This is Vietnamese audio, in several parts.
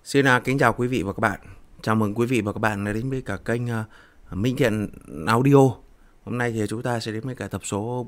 Kính chào quý vị và các bạn. Chào mừng quý vị và các bạn đã đến với cả kênh Minh Thiện Audio. Hôm nay thì chúng ta sẽ đến với cả tập số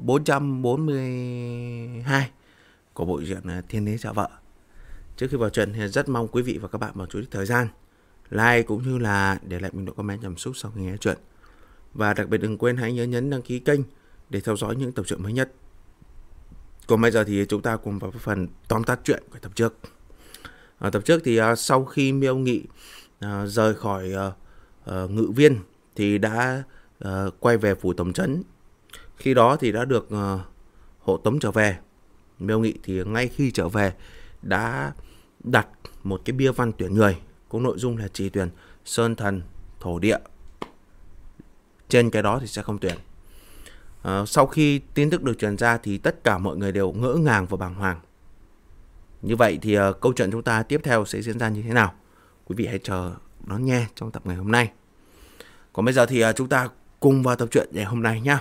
442 của bộ truyện Thiên Đế Dạ Vợ. Trước khi vào truyện thì rất mong quý vị và các bạn một chút thời gian like cũng như là để lại bình luận comment cảm xúc sau khi nghe truyện. Và đặc biệt đừng quên hãy nhớ nhấn đăng ký kênh để theo dõi những tập truyện mới nhất. Còn bây giờ thì chúng ta cùng vào phần tóm tắt truyện của tập trước. Tập trước thì sau khi Miêu Nghị rời khỏi Ngự Viên thì đã quay về phủ Tổng trấn. Khi đó thì đã được hộ tống trở về. Miêu Nghị thì ngay khi trở về đã đặt một cái bia văn tuyển người, có nội dung là chỉ tuyển sơn thần thổ địa, trên cái đó thì sẽ không tuyển. Sau khi tin tức được truyền ra thì tất cả mọi người đều ngỡ ngàng và bàng hoàng. Như vậy thì câu chuyện chúng ta tiếp theo sẽ diễn ra như thế nào? Quý vị hãy chờ đón nghe trong tập ngày hôm nay. Còn bây giờ thì chúng ta cùng vào tập truyện ngày hôm nay nhé.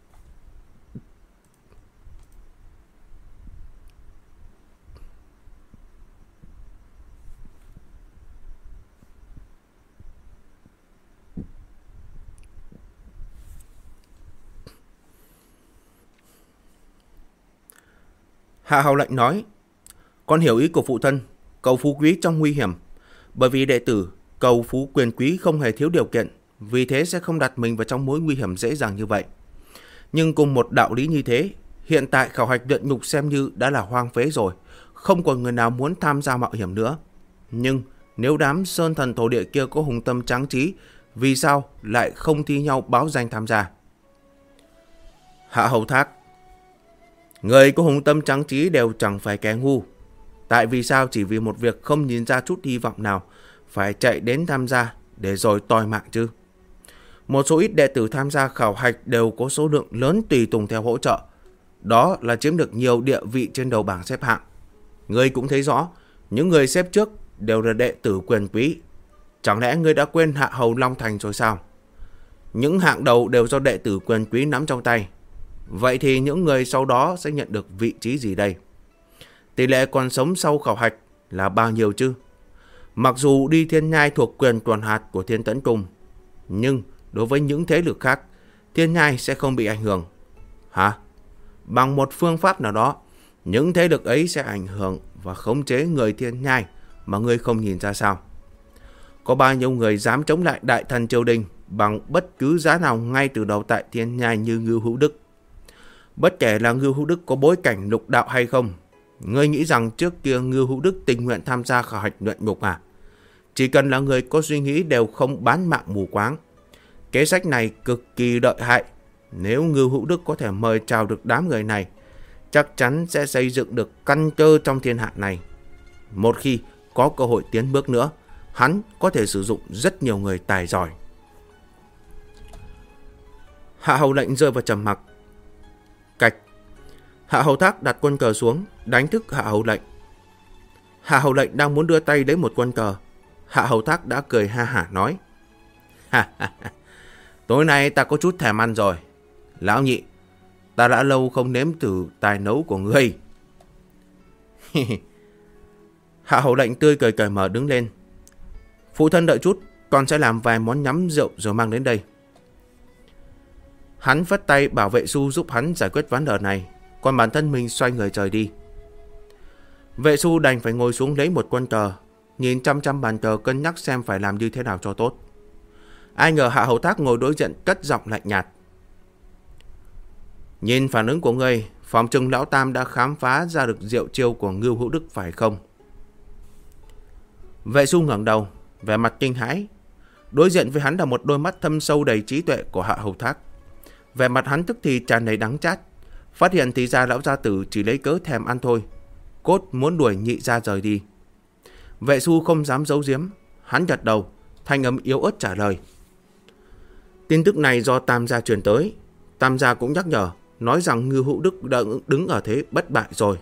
Hạ Hầu Lệnh nói: "Con hiểu ý của phụ thân, cầu phú quý trong nguy hiểm. Bởi vì đệ tử cầu phú quyền quý không hề thiếu điều kiện, vì thế sẽ không đặt mình vào trong mối nguy hiểm dễ dàng như vậy. Nhưng cùng một đạo lý như thế, hiện tại khảo hạch luyện ngục xem như đã là hoang phế rồi, không còn người nào muốn tham gia mạo hiểm nữa. Nhưng nếu đám sơn thần thổ địa kia có hùng tâm tráng trí, vì sao lại không thi nhau báo danh tham gia?" Hạ Hầu Thác: "Người có hùng tâm tráng trí đều chẳng phải kẻ ngu. Tại vì sao chỉ vì một việc không nhìn ra chút hy vọng nào phải chạy đến tham gia để rồi toi mạng chứ? Một số ít đệ tử tham gia khảo hạch đều có số lượng lớn tùy tùng theo hỗ trợ. Đó là chiếm được nhiều địa vị trên đầu bảng xếp hạng. Ngươi cũng thấy rõ, những người xếp trước đều là đệ tử quyền quý. Chẳng lẽ ngươi đã quên Hạ Hầu Long Thành rồi sao? Những hạng đầu đều do đệ tử quyền quý nắm trong tay. Vậy thì những người sau đó sẽ nhận được vị trí gì đây? Tỷ lệ còn sống sau khảo hạch là bao nhiêu chứ? Mặc dù đi Thiên Nhai thuộc quyền quản hạt của Thiên Tấn Cung, nhưng đối với những thế lực khác, Thiên Nhai sẽ không bị ảnh hưởng. Hả? Bằng một phương pháp nào đó, những thế lực ấy sẽ ảnh hưởng và khống chế người Thiên Nhai mà ngươi không nhìn ra sao? Có bao nhiêu người dám chống lại đại thần triều đình bằng bất cứ giá nào ngay từ đầu tại Thiên Nhai như Ngưu Hữu Đức? Bất kể là Ngưu Hữu Đức có bối cảnh lục đạo hay không, ngươi nghĩ rằng trước kia Ngưu Hữu Đức tình nguyện tham gia khảo hạch luyện ngục à? Chỉ cần là người có suy nghĩ đều không bán mạng mù quáng. Kế sách này cực kỳ lợi hại. Nếu Ngưu Hữu Đức có thể mời chào được đám người này, chắc chắn sẽ xây dựng được căn cơ trong thiên hạ này. Một khi có cơ hội tiến bước nữa, hắn có thể sử dụng rất nhiều người tài giỏi." Hạ Hầu Lệnh rơi vào trầm mặc. Cạch. Hạ Hầu Thác đặt quân cờ xuống, đánh thức Hạ Hầu Lệnh. Hạ Hầu Lệnh đang muốn đưa tay lấy một quân cờ. Hạ Hầu Thác đã cười ha hả nói: "Tối nay ta có chút thèm ăn rồi. Lão nhị, ta đã lâu không nếm thử tài nấu của ngươi." Hạ Hầu Lệnh tươi cười cởi mở đứng lên. "Phụ thân đợi chút, con sẽ làm vài món nhắm rượu rồi mang đến đây." Hắn vất tay bảo vệ Su giúp hắn giải quyết vấn đề này, còn bản thân mình xoay người rời đi. Vệ Su đành phải ngồi xuống lấy một quân cờ, nhìn chăm chăm bàn cờ cân nhắc xem phải làm như thế nào cho tốt. Ai ngờ Hạ Hầu Thác ngồi đối diện cất giọng lạnh nhạt: "Nhìn phản ứng của ngươi, phòng trừng lão tam đã khám phá ra được diệu chiêu của Ngưu Hữu Đức phải không?" Vệ Su ngẩng đầu, vẻ mặt kinh hãi. Đối diện với hắn là một đôi mắt thâm sâu đầy trí tuệ của Hạ Hầu Thác. Vẻ mặt hắn tức thì tràn đầy đắng chát. Phát hiện thì ra lão gia tử chỉ lấy cớ thèm ăn thôi, cốt muốn đuổi nhị gia rời đi. Vệ Su không dám giấu giếm, hắn gật đầu, thanh âm yếu ớt trả lời: "Tin tức này do Tam gia truyền tới. Tam gia cũng nhắc nhở, nói rằng Ngưu Hữu Đức đã đứng ở thế bất bại rồi."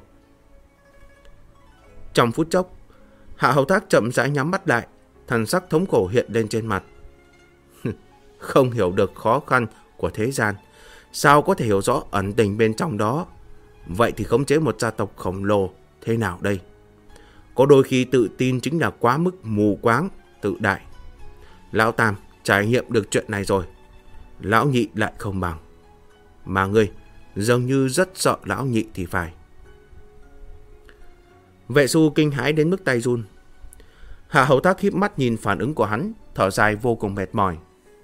Trong phút chốc, Hạ Hầu Thác chậm rãi nhắm mắt lại, thần sắc thống khổ hiện lên trên mặt. Không hiểu được khó khăn của thế gian, sao có thể hiểu rõ ẩn tình bên trong đó? Vậy thì khống chế một gia tộc khổng lồ thế nào đây? Có đôi khi tự tin chính là quá mức mù quáng, tự đại. Lão Tam trải nghiệm được chuyện này rồi, Lão Nhị lại không bằng. Mà ngươi dường như rất sợ Lão Nhị thì phải. Vệ Xu kinh hãi đến mức tay run. Hạ Hầu Thác híp mắt nhìn phản ứng của hắn, thở dài vô cùng mệt mỏi.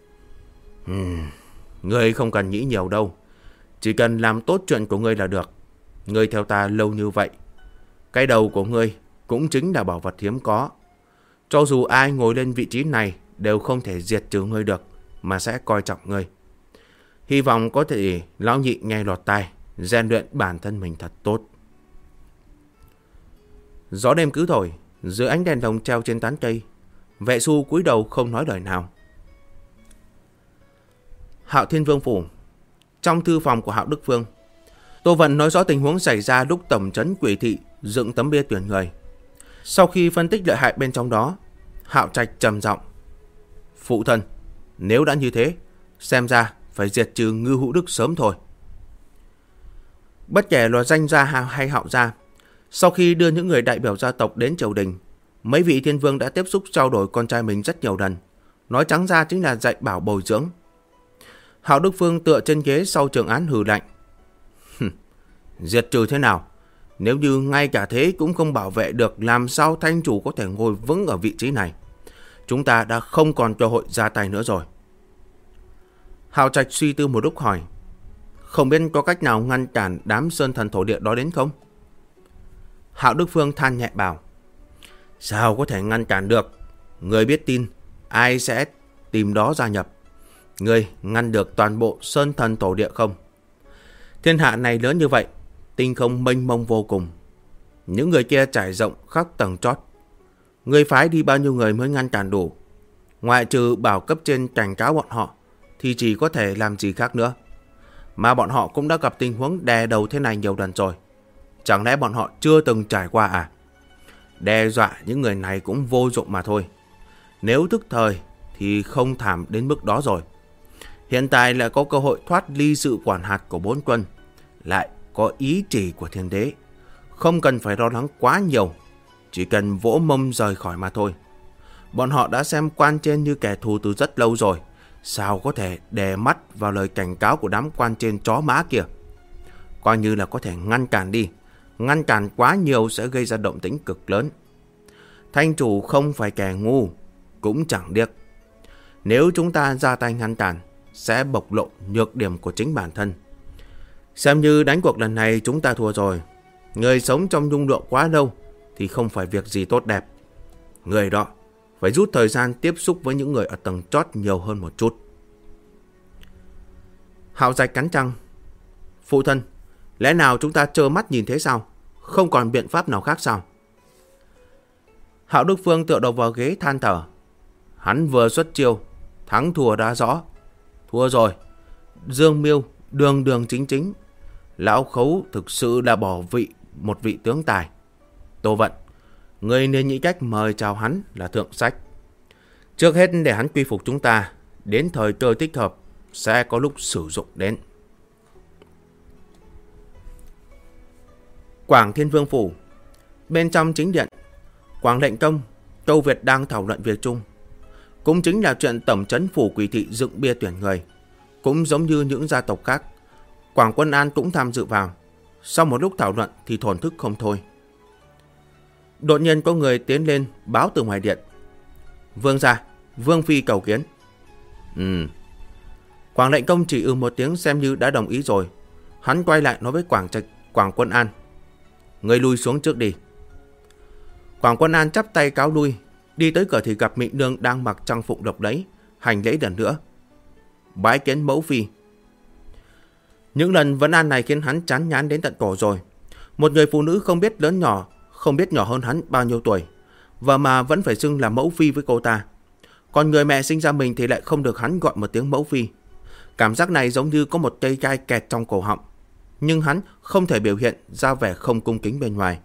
Ngươi không cần nghĩ nhiều đâu, chỉ cần làm tốt chuyện của ngươi là được. Ngươi theo ta lâu như vậy, cái đầu của ngươi cũng chính là bảo vật hiếm có. Cho dù ai ngồi lên vị trí này đều không thể diệt trừ ngươi được, mà sẽ coi trọng ngươi. Hy vọng có thể Lão Nhị nghe lọt tai, rèn luyện bản thân mình thật tốt. Gió đêm cứ thổi, dưới ánh đèn lồng treo trên tán cây, Vệ Xu cúi đầu không nói lời nào. Hạo Thiên Vương phủ. Trong thư phòng của Hạo Đức Vương, Tô Vận nói rõ tình huống xảy ra lúc tổng trấn Quỷ Thị dựng tấm bia tuyển người. Sau khi phân tích lợi hại bên trong đó, Hạo Trạch trầm giọng: Phụ thân, nếu đã như thế, xem ra phải diệt trừ Ngư Hữu Đức sớm thôi. Bất kể là danh gia hay Hạo gia, sau khi đưa những người đại biểu gia tộc đến triều đình, mấy vị thiên vương đã tiếp xúc trao đổi con trai mình rất nhiều lần. Nói trắng ra chính là dạy bảo bồi dưỡng. Hạo Đức Vương tựa trên ghế sau trường án hừ lạnh: Diệt trừ thế nào? Nếu như ngay cả thế cũng không bảo vệ được, làm sao thanh chủ có thể ngồi vững ở vị trí này? Chúng ta đã không còn cơ hội ra tay nữa rồi. Hạo Trạch suy tư một lúc hỏi: Không biết có cách nào ngăn cản đám sơn thần thổ địa đó đến không? Hạo Đức Vương than nhẹ bảo: Sao có thể ngăn cản được? Người biết tin, ai sẽ tìm đó gia nhập? Người ngăn được toàn bộ sơn thần thổ địa không? Thiên hạ này lớn như vậy, tinh không mênh mông vô cùng. Những người kia trải rộng khắp tầng chót. Người phái đi bao nhiêu người mới ngăn cản đủ? Ngoại trừ bảo cấp trên cảnh cáo bọn họ, thì chỉ có thể làm gì khác nữa. Mà bọn họ cũng đã gặp tình huống đè đầu thế này nhiều lần rồi. Chẳng lẽ bọn họ chưa từng trải qua à? Đe dọa những người này cũng vô dụng mà thôi. Nếu thức thời thì không thảm đến mức đó rồi. Hiện tại lại có cơ hội thoát ly sự quản hạt của bốn quân, lại có ý chỉ của thiên đế. Không cần phải lo lắng quá nhiều, chỉ cần vỗ mông rời khỏi mà thôi. Bọn họ đã xem quan trên như kẻ thù từ rất lâu rồi, sao có thể đè mắt vào lời cảnh cáo của đám quan trên chó má kia? Coi như là có thể ngăn cản đi. Ngăn cản quá nhiều sẽ gây ra động tĩnh cực lớn. Thanh chủ không phải kẻ ngu, cũng chẳng điếc. Nếu chúng ta ra tay ngăn cản, sẽ bộc lộ nhược điểm của chính bản thân. Xem như đánh cuộc lần này chúng ta thua rồi. Người sống trong nhung lụa quá lâu thì không phải việc gì tốt đẹp. Người đó phải rút thời gian tiếp xúc với những người ở tầng chót nhiều hơn một chút. Hạo Trạch cắn răng: Phụ thân, lẽ nào chúng ta trơ mắt nhìn thế sao? Không còn biện pháp nào khác sao? Hạo Đức Phương tựa đầu vào ghế than thở. Hắn vừa xuất chiêu, thắng thua đã rõ. Thua rồi, Dương Miêu đường đường chính chính. Lão Khấu thực sự là bỏ một vị tướng tài. Tô Vận, người nên nghĩ cách mời chào hắn là thượng sách. Trước hết để hắn quy phục chúng ta, đến thời cơ thích hợp sẽ có lúc sử dụng đến. Quảng Thiên Vương phủ. Bên trong chính điện, Quảng Lệnh Công, Tô Việt đang thảo luận việc chung. Cũng chính là chuyện tổng trấn phủ Quỷ Thị dựng bia tuyển người. Cũng giống như những gia tộc khác, Quảng Quân An cũng tham dự vào. Sau một lúc thảo luận thì thổn thức không thôi. Đột nhiên có người tiến lên báo từ ngoài điện: Vương gia, Vương phi cầu kiến. Quảng Lệnh Công chỉ một tiếng xem như đã đồng ý rồi. Hắn quay lại nói với Quảng Quân An: Người lui xuống trước đi. Quảng Quân An chắp tay cáo lui. Đi tới cửa thì gặp Mị Nương đang mặc trang phục độc đấy, hành lễ lần nữa: Bái kiến mẫu phi. Những lần vấn an này khiến hắn chán ngán đến tận cổ rồi. Một người phụ nữ không biết lớn nhỏ, không biết nhỏ hơn hắn bao nhiêu tuổi, và mà vẫn phải xưng là mẫu phi với cô ta. Còn người mẹ sinh ra mình thì lại không được hắn gọi một tiếng mẫu phi. Cảm giác này giống như có một cây gai kẹt trong cổ họng, nhưng hắn không thể biểu hiện ra vẻ không cung kính bên ngoài.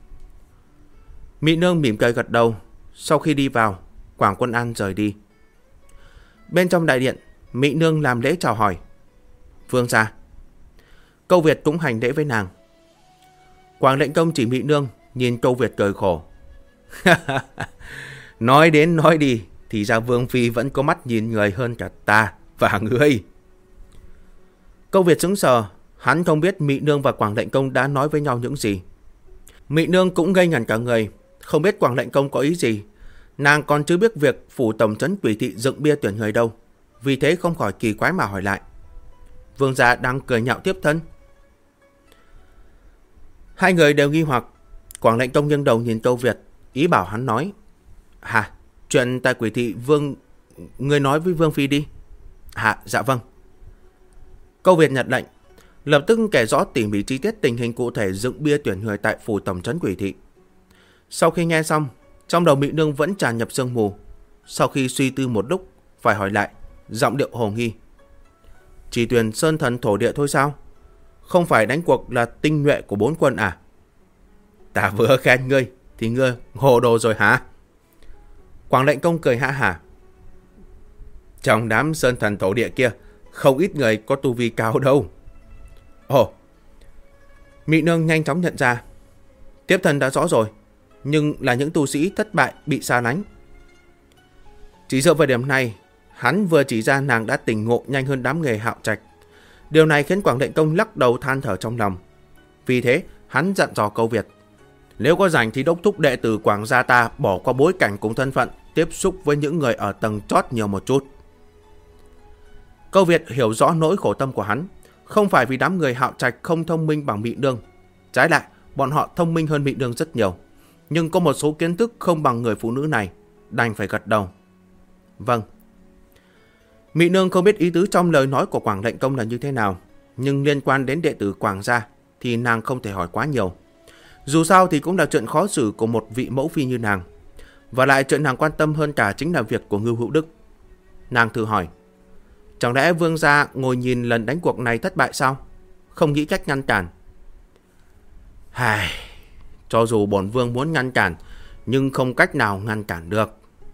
Mị Nương mỉm cười gật đầu. Sau khi đi vào, Quảng Quân An rời đi. Bên trong đại điện, Mị Nương làm lễ chào hỏi: Vương gia. Câu Việt cũng hành lễ với nàng. Quảng Lệnh Công chỉ Mị Nương, nhìn Câu Việt cười khổ: Nói đến nói đi, thì ra Vương Phi vẫn có mắt nhìn người hơn cả ta và ngươi. Câu Việt sững sờ, hắn không biết Mị Nương và Quảng Lệnh Công đã nói với nhau những gì. Mị Nương cũng ngây ngẩn cả người, không biết Quảng Lệnh Công có ý gì. Nàng còn chưa biết việc phủ tổng trấn Quỷ Thị dựng bia tuyển người đâu, vì thế không khỏi kỳ quái mà hỏi lại. Vương gia đang cười nhạo tiếp thân. Hai người đều nghi hoặc. Quảng Lệnh Công nghiêng đầu nhìn Câu Việt, ý bảo hắn nói. Hả? Chuyện tại Quỷ Thị ngươi nói với Vương Phi đi. Dạ vâng. Câu Việt nhận lệnh, lập tức kể rõ tỉ mỉ chi tiết tình hình cụ thể dựng bia tuyển người tại phủ tổng trấn Quỷ Thị. Sau khi nghe xong, trong đầu Mị Nương vẫn tràn nhập sương mù. Sau khi suy tư một lúc, phải hỏi lại, giọng điệu hồ nghi. Chỉ tuyển sơn thần thổ địa thôi sao? Không phải đánh cuộc là tinh nhuệ của 4 quân à? Ta vừa khen ngươi, thì ngươi hồ đồ rồi hả? Quảng Lệnh Công cười ha hả. Trong đám sơn thần thổ địa kia, không ít người có tu vi cao đâu. Ồ, Mị Nương nhanh chóng nhận ra. Tiếp thân đã rõ rồi, nhưng là những tu sĩ thất bại bị xa lánh. Chỉ dựa vào điểm này, hắn vừa chỉ ra nàng đã tỉnh ngộ nhanh hơn đám người Hạo Trạch. Điều này khiến Quảng Lệnh Công lắc đầu than thở trong lòng. Vì thế, hắn dặn dò Câu Việt. Nếu có rảnh thì đốc thúc đệ tử Quảng gia ta bỏ qua bối cảnh cùng thân phận, tiếp xúc với những người ở tầng chót nhiều một chút. Câu Việt hiểu rõ nỗi khổ tâm của hắn. Không phải vì đám người Hạo Trạch không thông minh bằng Mị Nương. Trái lại, bọn họ thông minh hơn Mị Nương rất nhiều. Nhưng có một số kiến thức không bằng người phụ nữ này, đành phải gật đầu. Vâng. Mị Nương không biết ý tứ trong lời nói của Quảng Lệnh Công là như thế nào, nhưng liên quan đến đệ tử Quảng gia thì nàng không thể hỏi quá nhiều. Dù sao thì cũng là chuyện khó xử của một vị mẫu phi như nàng. Và lại chuyện nàng quan tâm hơn cả chính là việc của Ngưu Hữu Đức. Nàng thử hỏi, chẳng lẽ Vương gia ngồi nhìn lần đánh cuộc này thất bại sao? Không nghĩ cách ngăn cản. Cho dù bổn vương muốn ngăn cản, nhưng không cách nào ngăn cản được.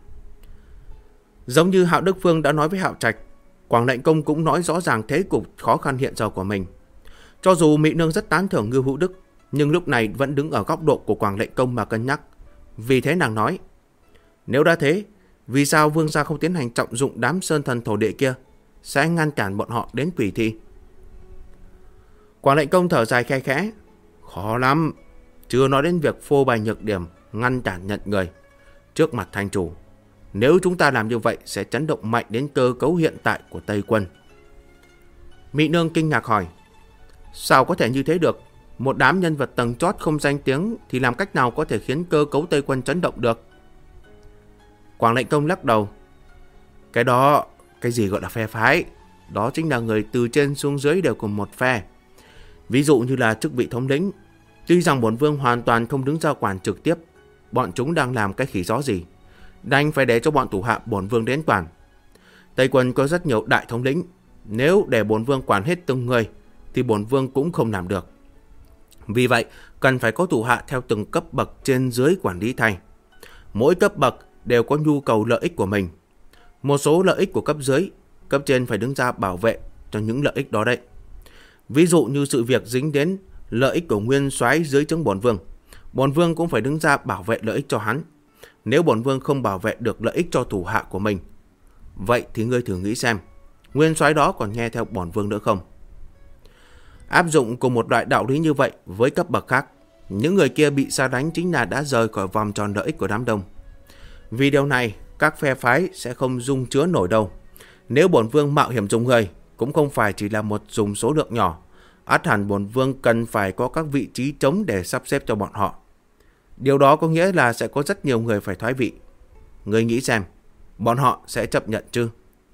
Giống như Hạo Đức Phương đã nói với Hạo Trạch, Quảng Lệnh Công cũng nói rõ ràng thế cục khó khăn hiện giờ của mình. Cho dù Mị Nương rất tán thưởng Ngưu Hữu Đức, nhưng lúc này vẫn đứng ở góc độ của Quảng Lệnh Công mà cân nhắc. Vì thế nàng nói, nếu đã thế, vì sao Vương gia không tiến hành trọng dụng đám sơn thần thổ địa kia, sẽ ngăn cản bọn họ đến Quỷ Thị? Quảng Lệnh Công thở dài khe khẽ, khó lắm. Chưa nói đến việc phô bày nhược điểm, ngăn cản nhận người trước mặt thành chủ. Nếu chúng ta làm như vậy sẽ chấn động mạnh đến cơ cấu hiện tại của Tây quân. Mị Nương kinh ngạc hỏi, sao có thể như thế được? Một đám nhân vật tầng chót không danh tiếng thì làm cách nào có thể khiến cơ cấu Tây quân chấn động được? Quảng Lệnh Công lắc đầu. Cái gì gọi là phe phái? Đó chính là người từ trên xuống dưới đều cùng một phe. Ví dụ như là chức vị thống lĩnh. Tuy rằng bổn vương hoàn toàn không đứng ra quản trực tiếp, bọn chúng đang làm cái khỉ gió gì, đành phải để cho bọn thủ hạ bổn vương đến quản. Tây quân có rất nhiều đại thống lĩnh, nếu để bổn vương quản hết từng người thì bổn vương cũng không làm được. Vì vậy, cần phải có thủ hạ theo từng cấp bậc trên dưới quản lý thay. Mỗi cấp bậc đều có nhu cầu lợi ích của mình. Một số lợi ích của cấp dưới, cấp trên phải đứng ra bảo vệ cho những lợi ích đó đấy. Ví dụ như sự việc dính đến lợi ích của nguyên soái dưới trướng bổn vương cũng phải đứng ra bảo vệ lợi ích cho hắn. Nếu bổn vương không bảo vệ được lợi ích cho thủ hạ của mình, vậy thì ngươi thử nghĩ xem, nguyên soái đó còn nghe theo bổn vương nữa không? Áp dụng cùng một loại đạo lý như vậy với cấp bậc khác, những người kia bị sa đánh chính là đã rời khỏi vòng tròn lợi ích của đám đông. Vì điều này, các phe phái sẽ không dung chứa nổi đâu. Nếu bổn vương mạo hiểm dùng người, cũng không phải chỉ là một dùng số lượng nhỏ. Ắt hẳn bổn vương cần phải có các vị trí trống để sắp xếp cho bọn họ. Điều đó có nghĩa là sẽ có rất nhiều người phải thoái vị. Ngươi nghĩ xem, bọn họ sẽ chấp nhận chứ?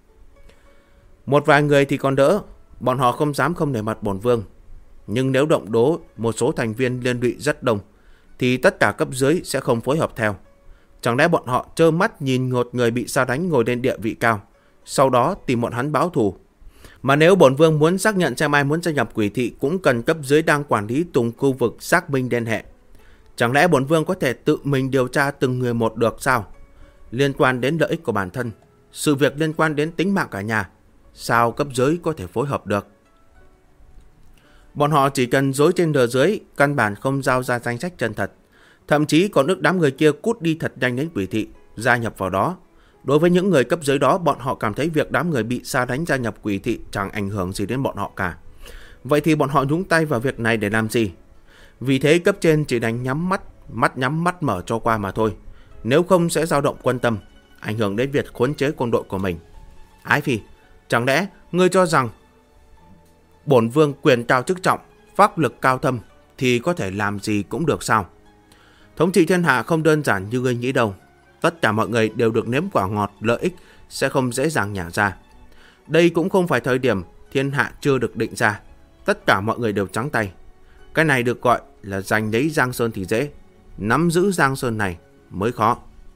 Một vài người thì còn đỡ, bọn họ không dám không nể mặt bổn vương. Nhưng nếu động đố một số thành viên liên lụy rất đông, thì tất cả cấp dưới sẽ không phối hợp theo. Chẳng lẽ bọn họ trơ mắt nhìn một người bị sa đánh ngồi lên địa vị cao, sau đó tìm bọn hắn báo thù? Mà nếu bổn vương muốn xác nhận xem ai muốn gia nhập Quỷ Thị, cũng cần cấp dưới đang quản lý từng khu vực xác minh liên hệ. Chẳng lẽ bổn vương có thể tự mình điều tra từng người một được sao? Liên quan đến lợi ích của bản thân, sự việc liên quan đến tính mạng cả nhà, sao cấp dưới có thể phối hợp được? Bọn họ chỉ cần dối trên lừa dưới, căn bản không giao ra danh sách chân thật. Thậm chí còn ước đám người kia cút đi thật nhanh đến Quỷ Thị, gia nhập vào đó. Đối với những người cấp dưới đó, bọn họ cảm thấy việc đám người bị sa đánh gia nhập Quỷ Thị chẳng ảnh hưởng gì đến bọn họ cả. Vậy thì bọn họ nhúng tay vào việc này để làm gì? Vì thế cấp trên chỉ đành mắt nhắm mắt mở cho qua mà thôi. Nếu không sẽ dao động quân tâm, ảnh hưởng đến việc khống chế quân đội của mình. Ái Phi, chẳng lẽ ngươi cho rằng bổn vương quyền cao chức trọng, pháp lực cao thâm thì có thể làm gì cũng được sao? Thống trị thiên hạ không đơn giản như ngươi nghĩ đâu. Tất cả mọi người đều được nếm quả ngọt, lợi ích sẽ không dễ dàng nhả ra. Đây cũng không phải thời điểm thiên hạ chưa được định ra. Tất cả mọi người đều trắng tay. Cái này được gọi là giành lấy Giang Sơn thì dễ, nắm giữ Giang Sơn này mới khó.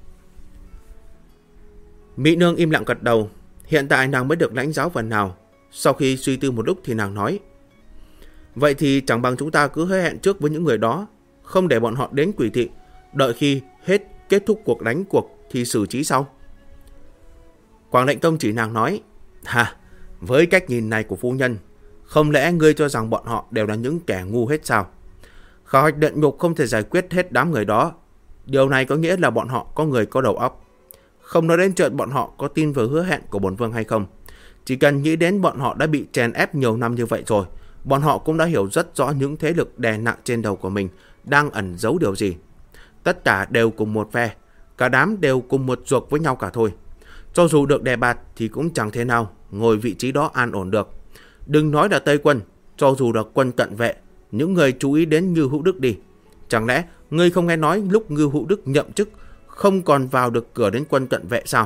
Mỹ Nương im lặng gật đầu. Hiện tại nàng mới được lãnh giáo phần nào. Sau khi suy tư một lúc thì nàng nói: vậy thì chẳng bằng chúng ta cứ hứa hẹn trước với những người đó, không để bọn họ đến Quỷ Thị, đợi khi kết thúc cuộc đánh cuộc thì xử trí sau. Quảng Lệnh Công chỉ nàng nói: với cách nhìn này của phu nhân, không lẽ ngươi cho rằng bọn họ đều là những kẻ ngu hết sao? Khảo hạch luyện ngục không thể giải quyết hết đám người đó. Điều này có nghĩa là bọn họ có người có đầu óc. Không nói đến chuyện bọn họ có tin vào hứa hẹn của bổn vương hay không. Chỉ cần nghĩ đến bọn họ đã bị chèn ép nhiều năm như vậy rồi, bọn họ cũng đã hiểu rất rõ những thế lực đè nặng trên đầu của mình đang ẩn giấu điều gì. Tất cả đều cùng một phe, cả đám đều cùng một ruột với nhau cả thôi. Cho dù được đề bạt thì cũng chẳng thế nào ngồi vị trí đó an ổn được. Đừng nói là Tây Quân, cho dù là quân cận vệ, những người chú ý đến Ngưu Hữu Đức đi. Chẳng lẽ ngươi không nghe nói lúc Ngưu Hữu Đức nhậm chức không còn vào được cửa đến quân cận vệ sao?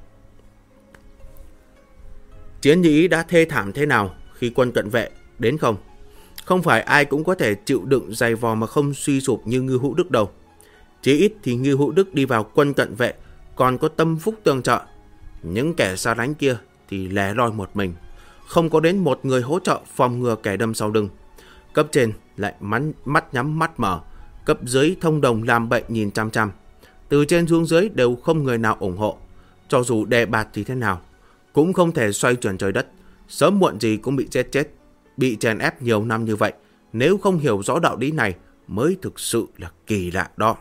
Chiến nhĩ đã thê thảm thế nào khi quân cận vệ đến không? Không phải ai cũng có thể chịu đựng dày vò mà không suy sụp như Ngưu Hữu Đức đâu. Chí ít thì Ngưu Hữu Đức đi vào quân cận vệ còn có tâm phúc tương trợ. Những kẻ xa đánh kia thì lẻ loi một mình, không có đến một người hỗ trợ phòng ngừa kẻ đâm sau lưng. Cấp trên lại mắt nhắm mắt mở, cấp dưới thông đồng làm bệnh nhìn chăm chăm. Từ trên xuống dưới đều không người nào ủng hộ. Cho dù đề bạt thì thế nào, cũng không thể xoay chuyển trời đất. Sớm muộn gì cũng bị chết. Bị chèn ép nhiều năm như vậy, nếu không hiểu rõ đạo lý này mới thực sự là kỳ lạ đó.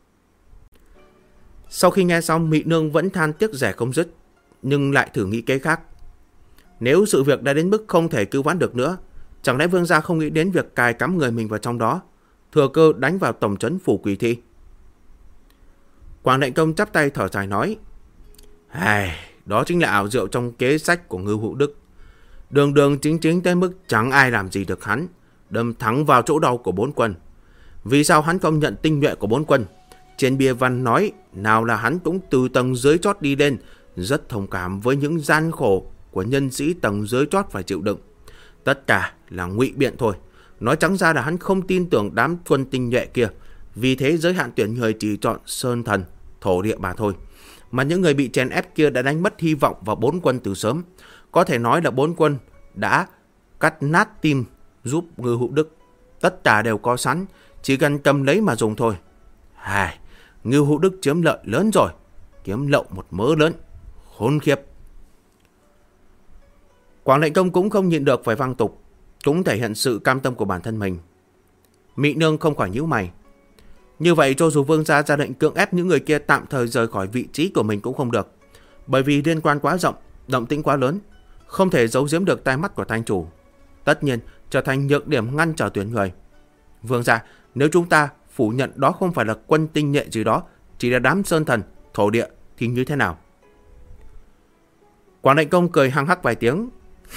Sau khi nghe xong, Mị Nương vẫn than tiếc rẻ không dứt, nhưng lại thử nghĩ kế khác. Nếu sự việc đã đến mức không thể cứu vãn được nữa, chẳng lẽ vương gia không nghĩ đến việc cài cắm người mình vào trong đó, thừa cơ đánh vào tổng trấn phủ Quỷ Thị? Quảng Lệnh Công chắp tay thở dài nói: đó chính là ảo diệu trong kế sách của Ngưu Hữu Đức. Đường chính tới mức chẳng ai làm gì được hắn, đâm thẳng vào chỗ đau của bốn quân. Vì sao hắn không nhận tinh nhuệ của bốn quân? Trên bia văn nói nào là hắn cũng từ tầng dưới chót đi lên, rất thông cảm với những gian khổ của nhân sĩ tầng dưới chót phải chịu đựng. Tất cả là ngụy biện thôi. Nói trắng ra là hắn không tin tưởng đám quân tinh nhuệ kia, vì thế giới hạn tuyển người chỉ chọn sơn thần, thổ địa mà thôi. Mà những người bị chèn ép kia đã đánh mất hy vọng vào bốn quân từ sớm. Có thể nói là bốn quân đã cắt nát tim giúp Ngưu Hữu Đức. Tất cả đều có sẵn, chỉ cần cầm lấy mà dùng thôi. Ngưu Hữu Đức chiếm lợi lớn rồi, kiếm lậu một mớ lớn, khốn khiếp. Quảng Lệnh Công cũng không nhịn được phải vang tục, cũng thể hiện sự cam tâm của bản thân mình. Mị Nương không khỏi nhíu mày. Như vậy cho dù vương gia ra lệnh cưỡng ép những người kia tạm thời rời khỏi vị trí của mình cũng không được, bởi vì liên quan quá rộng, động tĩnh quá lớn, không thể giấu giếm được tai mắt của thanh chủ. Tất nhiên trở thành nhược điểm ngăn trở tuyển người. Vương gia, nếu chúng ta phủ nhận đó không phải là quân tinh nhuệ gì đó, chỉ là đám sơn thần, thổ địa thì như thế nào? Quảng Lệnh Công cười hăng hắc vài tiếng.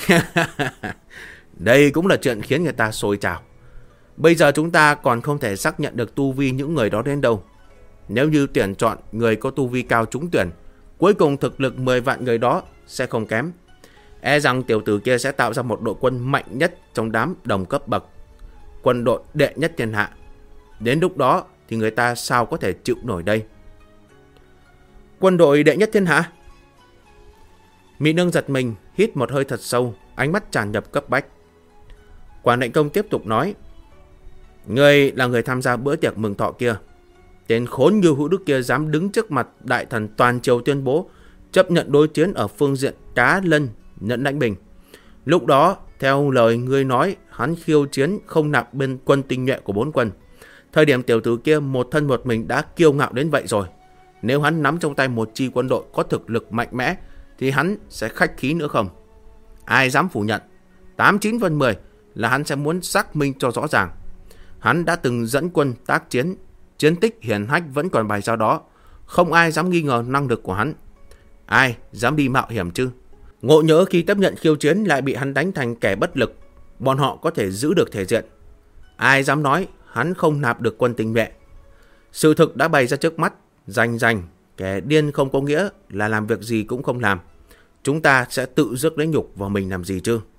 Đây cũng là chuyện khiến người ta sôi trào. Bây giờ chúng ta còn không thể xác nhận được tu vi những người đó đến đâu. Nếu như tuyển chọn người có tu vi cao trúng tuyển, cuối cùng thực lực 10 vạn người đó sẽ không kém. E rằng tiểu tử kia sẽ tạo ra một đội quân mạnh nhất trong đám đồng cấp bậc, quân đội đệ nhất thiên hạ. Đến lúc đó thì người ta sao có thể chịu nổi đây? Quân đội đệ nhất thiên hạ? Mỹ Nương giật mình, hít một hơi thật sâu, ánh mắt tràn ngập cấp bách. Quảng Lệnh Công tiếp tục nói: Ngươi là người tham gia bữa tiệc mừng thọ kia. Tên khốn Ngưu Hữu Đức kia dám đứng trước mặt đại thần toàn triều tuyên bố chấp nhận đối chiến ở phương diện cá lân nhận lãnh bình. Lúc đó theo lời ngươi nói, hắn khiêu chiến không nạp bên quân tinh nhuệ của bốn quân. Thời điểm tiểu tử kia một thân một mình đã kiêu ngạo đến vậy rồi. Nếu hắn nắm trong tay một chi quân đội có thực lực mạnh mẽ thì hắn sẽ khách khí nữa không? Ai dám phủ nhận? 89 phần 10 là hắn sẽ muốn xác minh cho rõ ràng. Hắn đã từng dẫn quân tác chiến, chiến tích hiển hách vẫn còn bài ra đó. Không ai dám nghi ngờ năng lực của hắn. Ai dám đi mạo hiểm chứ? Ngộ nhỡ khi tiếp nhận khiêu chiến lại bị hắn đánh thành kẻ bất lực, bọn họ có thể giữ được thể diện. Ai dám nói hắn không nạp được quân tinh nhuệ? Sự thực đã bày ra trước mắt, rành, kẻ điên không có nghĩa là làm việc gì cũng không làm. Chúng ta sẽ tự rước lấy nhục vào mình làm gì chứ?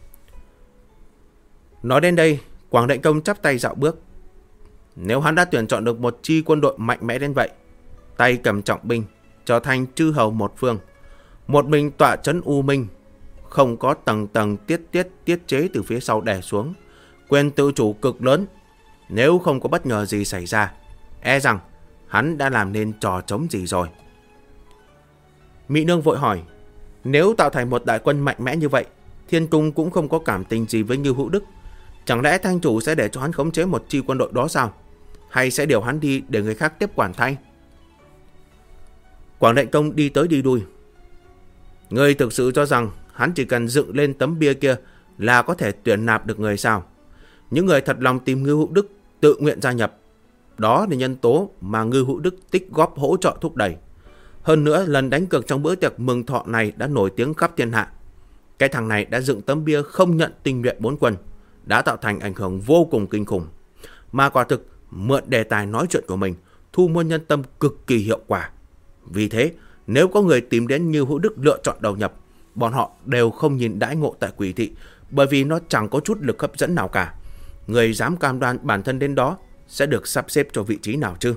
Nói đến đây, Quảng Đại Công chắp tay dạo bước. Nếu hắn đã tuyển chọn được một chi quân đội mạnh mẽ đến vậy, tay cầm trọng binh, trở thành chư hầu một phương, một mình tọa trấn U Minh, không có tầng tầng tiết chế từ phía sau đè xuống, quyền tự chủ cực lớn. Nếu không có bất ngờ gì xảy ra, e rằng hắn đã làm nên trò trống gì rồi. Mỹ Nương vội hỏi, nếu tạo thành một đại quân mạnh mẽ như vậy, Thiên Cung cũng không có cảm tình gì với Ngưu Hữu Đức, chẳng lẽ Thanh chủ sẽ để cho hắn khống chế một chi quân đội đó sao? Hay sẽ điều hắn đi để người khác tiếp quản thay? Quảng Đại Công đi tới đi lui. Ngươi thực sự cho rằng hắn chỉ cần dựng lên tấm bia kia là có thể tuyển nạp được người sao? Những người thật lòng tìm Ngưu Hữu Đức tự nguyện gia nhập, đó là nhân tố mà Ngưu Hữu Đức tích góp hỗ trợ thúc đẩy. Hơn nữa, lần đánh cược trong bữa tiệc mừng thọ này đã nổi tiếng khắp thiên hạ. Cái thằng này đã dựng tấm bia không nhận tinh nhuệ 4 quân, đã tạo thành ảnh hưởng vô cùng kinh khủng. Mà quả thực, mượn đề tài nói chuyện của mình, thu mua nhân tâm cực kỳ hiệu quả. Vì thế, nếu có người tìm đến Ngưu Hữu Đức lựa chọn đầu nhập, bọn họ đều không nhìn đãi ngộ tại Quỷ Thị, bởi vì nó chẳng có chút lực hấp dẫn nào cả. Người dám cam đoan bản thân đến đó sẽ được sắp xếp cho vị trí nào chứ?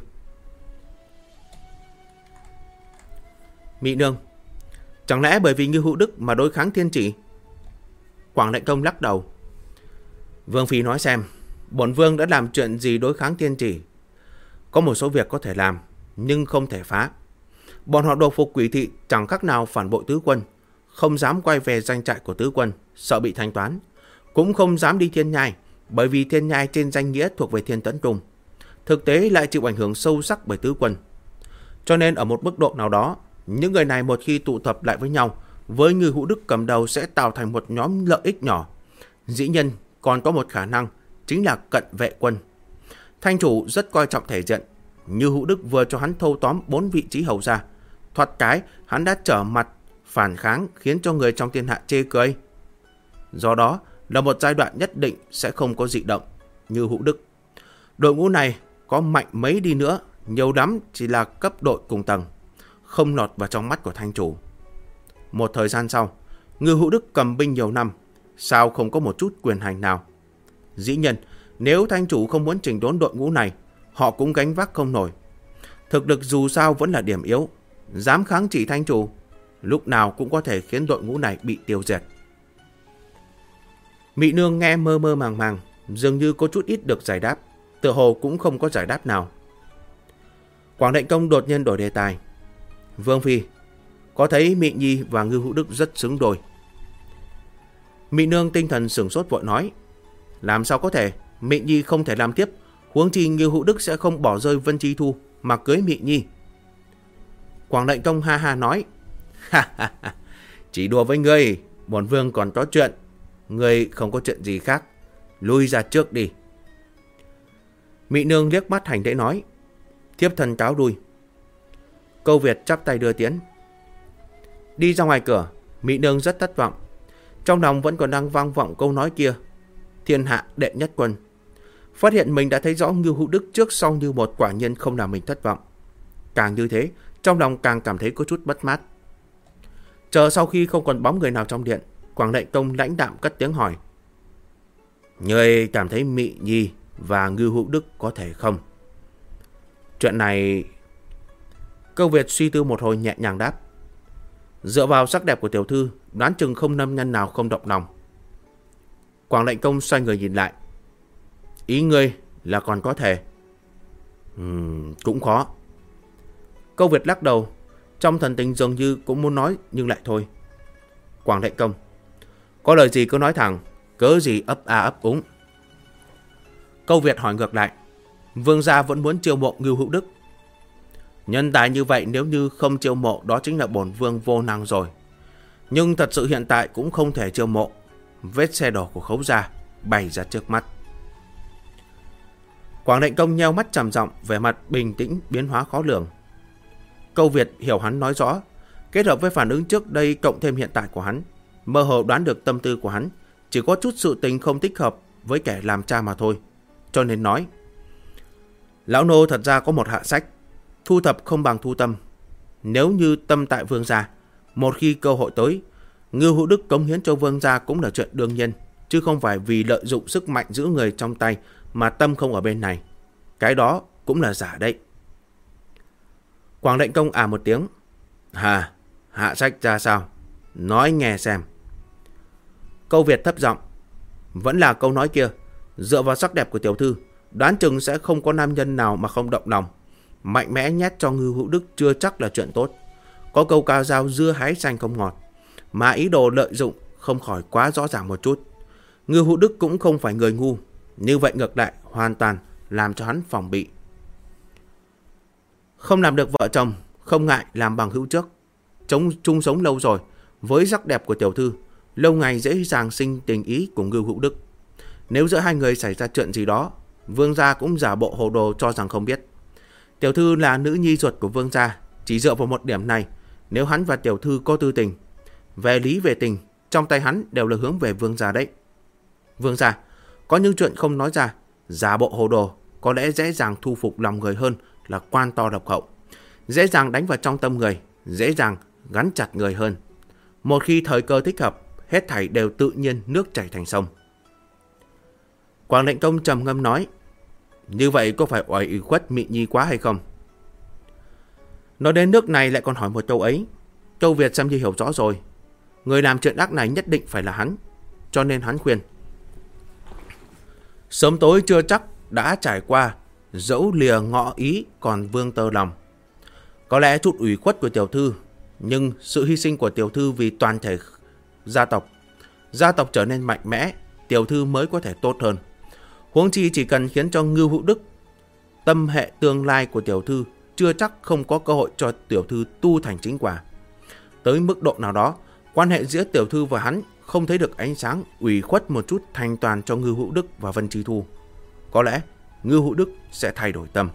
Mỹ Nương, chẳng lẽ bởi vì Ngưu Hữu Đức mà đối kháng Thiên Chỉ? Quảng Đại Công lắc đầu. Vương phi nói xem, bổn vương đã làm chuyện gì đối kháng Thiên Chỉ? Có một số việc có thể làm, nhưng không thể phá. Bọn họ đầu phục Quỷ Thị chẳng khác nào phản bội tứ quân, không dám quay về doanh trại của tứ quân, sợ bị thanh toán. Cũng không dám đi Thiên Nhai, bởi vì Thiên Nhai trên danh nghĩa thuộc về Thiên Tấn Trung, thực tế lại chịu ảnh hưởng sâu sắc bởi tứ quân. Cho nên ở một mức độ nào đó, những người này một khi tụ tập lại với nhau, với Ngưu Hữu Đức cầm đầu sẽ tạo thành một nhóm lợi ích nhỏ. Dĩ nhiên còn có một khả năng, chính là cận vệ quân. Thanh chủ rất coi trọng thể diện. Ngưu Hữu Đức vừa cho hắn thâu tóm 4 vị trí hầu ra, thoạt cái hắn đã trở mặt phản kháng, khiến cho người trong thiên hạ chê cười. Do đó là một giai đoạn nhất định sẽ không có dị động. Ngưu Hữu Đức, đội ngũ này có mạnh mấy đi nữa, nhiều lắm chỉ là cấp đội cùng tầng, không lọt vào trong mắt của thanh chủ. Một thời gian sau, Ngưu Hữu Đức cầm binh nhiều năm, sao không có một chút quyền hành nào? Dĩ nhiên, nếu thanh chủ không muốn chỉnh đốn đội ngũ này, họ cũng gánh vác không nổi. Thực lực dù sao vẫn là điểm yếu, dám kháng chỉ thanh chủ, lúc nào cũng có thể khiến đội ngũ này bị tiêu diệt. Mỹ Nương nghe mơ mơ màng màng, dường như có chút ít được giải đáp, tựa hồ cũng không có giải đáp nào. Quảng Đại Công đột nhiên đổi đề tài. Vương phi, có thấy Mị Nhi và Ngưu Hữu Đức rất xứng đôi? Mỹ Nương tinh thần sửng sốt vội nói, làm sao có thể? Mị Nhi không thể làm tiếp, huống chi Ngưu Hữu Đức sẽ không bỏ rơi Vân Chi Thu mà cưới Mị Nhi. Quảng Đại Công ha ha nói, chỉ đùa với ngươi, bổn vương còn có chuyện, ngươi không có chuyện gì khác, lui ra trước đi. Mỹ Nương liếc mắt hành lễ nói, thiếp thân cáo lui. Câu Việt chắp tay đưa tiễn. Đi ra ngoài cửa, Mỹ Nương rất thất vọng. Trong lòng vẫn còn đang vang vọng câu nói kia, thiên hạ đệ nhất quân. Phát hiện mình đã thấy rõ Ngưu Hữu Đức trước sau như một, quả nhiên không làm mình thất vọng. Càng như thế, trong lòng càng cảm thấy có chút bất mát. Chờ sau khi không còn bóng người nào trong điện, Quảng Đại Công lãnh đạm cất tiếng hỏi, ngươi cảm thấy Mị Nhi và Ngưu Hữu Đức có thể không? Chuyện này... Câu Việt suy tư một hồi nhẹ nhàng đáp, dựa vào sắc đẹp của tiểu thư, đoán chừng không nam nhân nào không động lòng. Quảng Đại Công xoay người nhìn lại, ý ngươi là còn có thể? Cũng khó. Câu Việt lắc đầu, trong thần tình dường như cũng muốn nói nhưng lại thôi. Quảng Đại Công, có lời gì cứ nói thẳng, cớ gì ấp a ấp úng. Câu Việt hỏi ngược lại, Vương gia vẫn muốn chiêu mộ Ngưu Hữu Đức. Nhân tài như vậy nếu như không chiêu mộ đó chính là bổn vương vô năng rồi. Nhưng thật sự hiện tại cũng không thể chiêu mộ. Vết xe đổ của Khấu gia bày ra trước mắt. Quảng Lệnh Công nheo mắt trầm giọng, vẻ mặt bình tĩnh biến hóa khó lường. Câu Việt hiểu hắn nói rõ, kết hợp với phản ứng trước đây cộng thêm hiện tại của hắn, mơ hồ đoán được tâm tư của hắn, chỉ có chút sự tình không thích hợp với kẻ làm cha mà thôi, cho nên nói: lão nô thật ra có một hạ sách, thu thập không bằng thu tâm. Nếu như tâm tại vương gia, một khi cơ hội tới, Ngưu Hữu Đức cống hiến cho vương gia cũng là chuyện đương nhiên, chứ không phải vì lợi dụng sức mạnh giữ người trong tay mà tâm không ở bên này. Cái đó cũng là giả đấy. Quảng Lệnh Công một tiếng. Hà, hạ sách ra sao? Nói nghe xem. Câu Việt thấp giọng. Vẫn là câu nói kia, dựa vào sắc đẹp của tiểu thư, đoán chừng sẽ không có nam nhân nào mà không động lòng. Mạnh mẽ nhét cho Ngưu Hữu Đức chưa chắc là chuyện tốt. Có câu ca dao dưa hái xanh không ngọt, mà ý đồ lợi dụng không khỏi quá rõ ràng một chút. Ngưu Hữu Đức cũng không phải người ngu, như vậy ngược lại hoàn toàn làm cho hắn phòng bị. Không làm được vợ chồng, không ngại làm bằng hữu trước. Chung sống lâu rồi, với sắc đẹp của tiểu thư, lâu ngày dễ dàng sinh tình ý của Ngưu Hữu Đức. Nếu giữa hai người xảy ra chuyện gì đó, vương gia cũng giả bộ hồ đồ cho rằng không biết. Tiểu thư là nữ nhi ruột của vương gia, chỉ dựa vào một điểm này, nếu hắn và tiểu thư có tư tình, về lý về tình, trong tay hắn đều là hướng về vương gia đấy. Vương gia có những chuyện không nói ra, giả bộ hồ đồ, có lẽ dễ dàng thu phục lòng người hơn là quan to độc hậu, dễ dàng đánh vào trong tâm người, dễ dàng gắn chặt người hơn. Một khi thời cơ thích hợp, hết thảy đều tự nhiên nước chảy thành sông. Quảng Lệnh Công trầm ngâm nói: như vậy có phải oai ủy khuất Mị Nhi quá hay không? Nói đến nước này lại còn hỏi một câu ấy. Câu Việt xem như hiểu rõ rồi, người làm chuyện ác này nhất định phải là hắn, cho nên hắn khuyên: sớm tối chưa chắc đã trải qua, dẫu lìa ngọ ý còn vương tơ lòng. Có lẽ chút ủy khuất của tiểu thư, nhưng sự hy sinh của tiểu thư vì toàn thể gia tộc trở nên mạnh mẽ, tiểu thư mới có thể tốt hơn. Huống chi chỉ cần khiến cho Ngưu Hữu Đức, tâm hệ tương lai của tiểu thư chưa chắc không có cơ hội cho tiểu thư tu thành chính quả. Tới mức độ nào đó, quan hệ giữa tiểu thư và hắn không thấy được ánh sáng, ủy khuất một chút thành toàn cho Ngưu Hữu Đức và Vân Chi Thu. Có lẽ Ngưu Hữu Đức sẽ thay đổi tâm.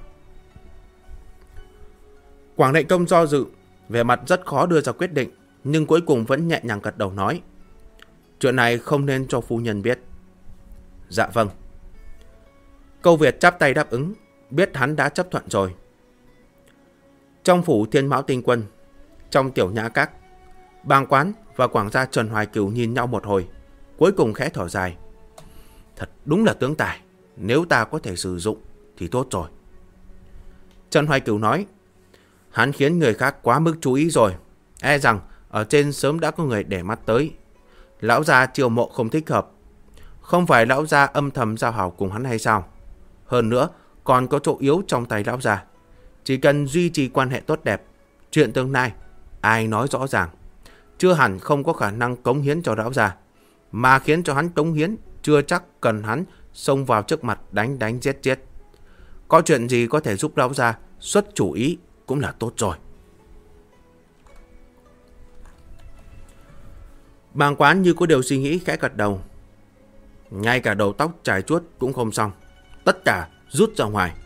Quảng Lệnh Công do dự, vẻ mặt rất khó đưa ra quyết định, nhưng cuối cùng vẫn nhẹ nhàng gật đầu nói: chuyện này không nên cho phu nhân biết. Dạ vâng. Câu Việt chắp tay đáp ứng, biết hắn đã chấp thuận rồi. Trong phủ Thiên Mão Tinh Quân, trong tiểu nhã các, Bàng Quán và Quảng gia Trần Hoài Cửu nhìn nhau một hồi, cuối cùng khẽ thở dài: thật đúng là tướng tài, nếu ta có thể sử dụng thì tốt rồi. Trần Hoài Cửu nói: hắn khiến người khác quá mức chú ý rồi, e rằng ở trên sớm đã có người để mắt tới. Lão gia chiêu mộ không thích hợp, không phải lão gia âm thầm giao hảo cùng hắn hay sao? Hơn nữa còn có chỗ yếu trong tay lão gia, chỉ cần duy trì quan hệ tốt đẹp, chuyện tương lai ai nói rõ ràng, chưa hẳn không có khả năng cống hiến cho lão gia, mà khiến cho hắn cống hiến chưa chắc cần hắn xông vào trước mặt đánh giết. Có chuyện gì có thể giúp lão gia xuất chủ ý cũng là tốt rồi. Bàng Quán như có điều suy nghĩ khẽ gật đầu. Ngay cả đầu tóc chải chuốt cũng không xong, tất cả rút ra ngoài.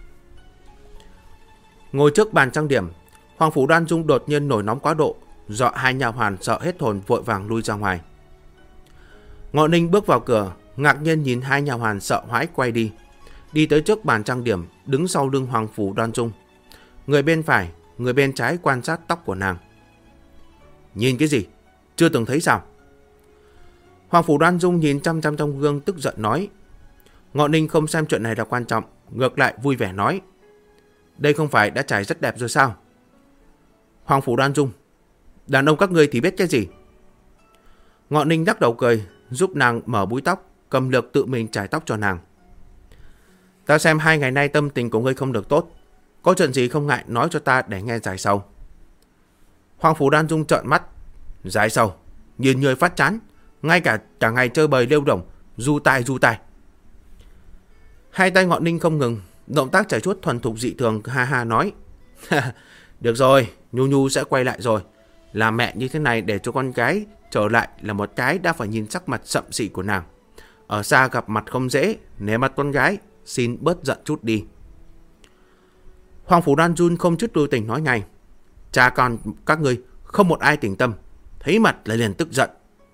Ngồi trước bàn trang điểm, Hoàng phủ Đoan Dung đột nhiên nổi nóng quá độ, dọa hai nha hoàn sợ hết hồn vội vàng lui ra ngoài. Ngọ Ninh bước vào cửa, ngạc nhiên nhìn hai nha hoàn sợ hãi quay đi tới trước bàn trang điểm, đứng sau lưng Hoàng phủ Đoan Dung. Người bên phải, người bên trái quan sát tóc của nàng. Nhìn cái gì? Chưa từng thấy sao? Hoàng phủ Đoan Dung nhìn chăm chăm trong gương tức giận nói. Ngọ Ninh không xem chuyện này là quan trọng, ngược lại vui vẻ nói: đây không phải đã trải rất đẹp rồi sao? Hoàng phủ Đoan Dung: đàn ông các ngươi thì biết cái gì? Ngọ Ninh lắc đầu cười, giúp nàng mở búi tóc, cầm lược tự mình trải tóc cho nàng. Ta xem 2 ngày nay tâm tình của ngươi không được tốt, có chuyện gì không ngại nói cho ta để nghe giải sầu. Hoàng phủ Đoan Dung trợn mắt. Giải sầu? Nhìn người phát chán, ngay cả ngày chơi bời lêu đồng, du tai. Hai tay Ngọ Ninh không ngừng, Động tác chải chuốt thuần thục dị thường, ha ha nói. Được rồi, Nhu Nhu sẽ quay lại rồi. Làm mẹ như thế này để cho con gái trở lại là một cái đã phải nhìn sắc mặt sậm xị của nàng. Ở xa gặp mặt không dễ, nể mặt con gái, xin bớt giận chút đi. Hoàng Phủ Đoan Jun không chút lưu tình nói ngay. Cha con các ngươi không một ai tỉnh tâm, thấy mặt lại liền tức giận.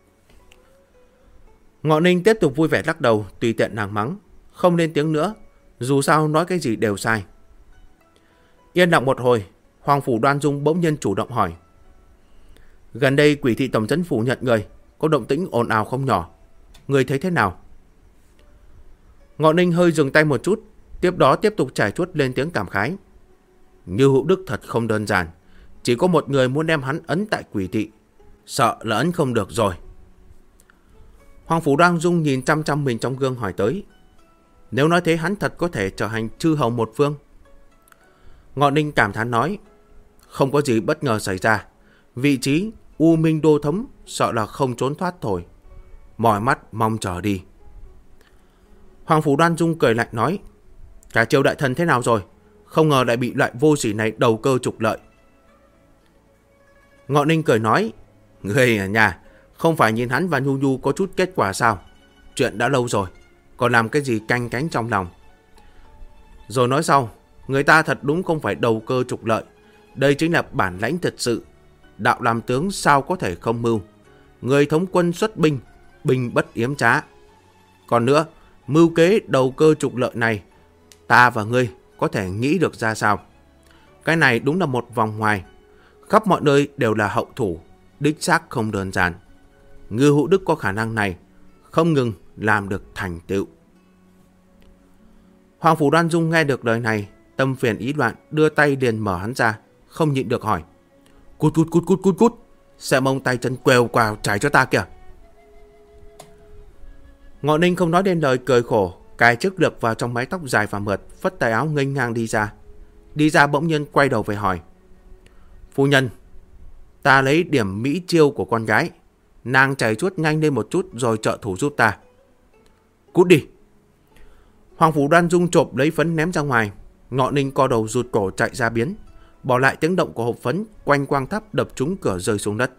Ngọ Ninh tiếp tục vui vẻ lắc đầu, tùy tiện nàng mắng, không lên tiếng nữa, dù sao nói cái gì đều sai. Yên lặng một hồi, Hoàng Phủ Đoan Dung bỗng nhiên chủ động hỏi. Gần đây Quỷ thị tổng trấn phủ nhận người, có động tĩnh ồn ào không nhỏ, người thấy thế nào? Ngọ Ninh hơi dừng tay một chút, tiếp đó tiếp tục trải chuốt lên tiếng cảm khái. Như Hữu Đức thật không đơn giản, chỉ có một người muốn đem hắn ấn tại Quỷ thị, sợ là ấn không được rồi. Hoàng Phủ Đoan Dung nhìn chăm chăm mình trong gương hỏi tới. Nếu nói thế hắn thật có thể trở thành chư hầu một phương. Ngọ Ninh cảm thán nói. Không có gì bất ngờ xảy ra, vị trí U Minh Đô Thống sợ là không trốn thoát thôi. Mỏi mắt mong chờ đi. Hoàng Phủ Đoan Dung cười lạnh nói. Cả Triều đại thần thế nào rồi? Không ngờ lại bị loại vô sỉ này đầu cơ trục lợi. Ngọ Ninh cười nói. Người ở nhà không phải nhìn hắn và Nhu Nhu có chút kết quả sao? Chuyện đã lâu rồi, còn làm cái gì canh cánh trong lòng? Rồi nói sau, người ta thật đúng không phải đầu cơ trục lợi, đây chính là bản lãnh thật sự. Đạo làm tướng sao có thể không mưu? Người thống quân xuất binh, binh bất yếm trá. Còn nữa, mưu kế đầu cơ trục lợi này, ta và ngươi có thể nghĩ được ra sao? Cái này đúng là một vòng ngoài, khắp mọi nơi đều là hậu thủ, đích xác không đơn giản. Ngư Hữu Đức có khả năng này, không ngừng làm được thành tựu. Hoàng Phủ Đoan Dung nghe được lời này, tâm phiền ý loạn, đưa tay liền mở hắn ra, không nhịn được hỏi. Cút cút cút cút cút cút, xem ông tay chân quèo quào trải cho ta kìa. Ngọ Ninh không nói đến lời, cười khổ, cài chiếc lược vào trong mái tóc dài và mượt, phất tay áo nghênh ngang đi ra. Đi ra bỗng nhiên quay đầu về hỏi. Phu nhân, ta lấy điểm mỹ chiêu của con gái, nàng chảy chuốt nhanh lên một chút rồi trợ thủ giúp ta. Cút đi. Hoàng Phủ Đoan Dung chộp lấy phấn ném ra ngoài. Ngọ Ninh co đầu rụt cổ chạy ra biến, bỏ lại tiếng động của hộp phấn quanh quang tháp đập trúng cửa rơi xuống đất.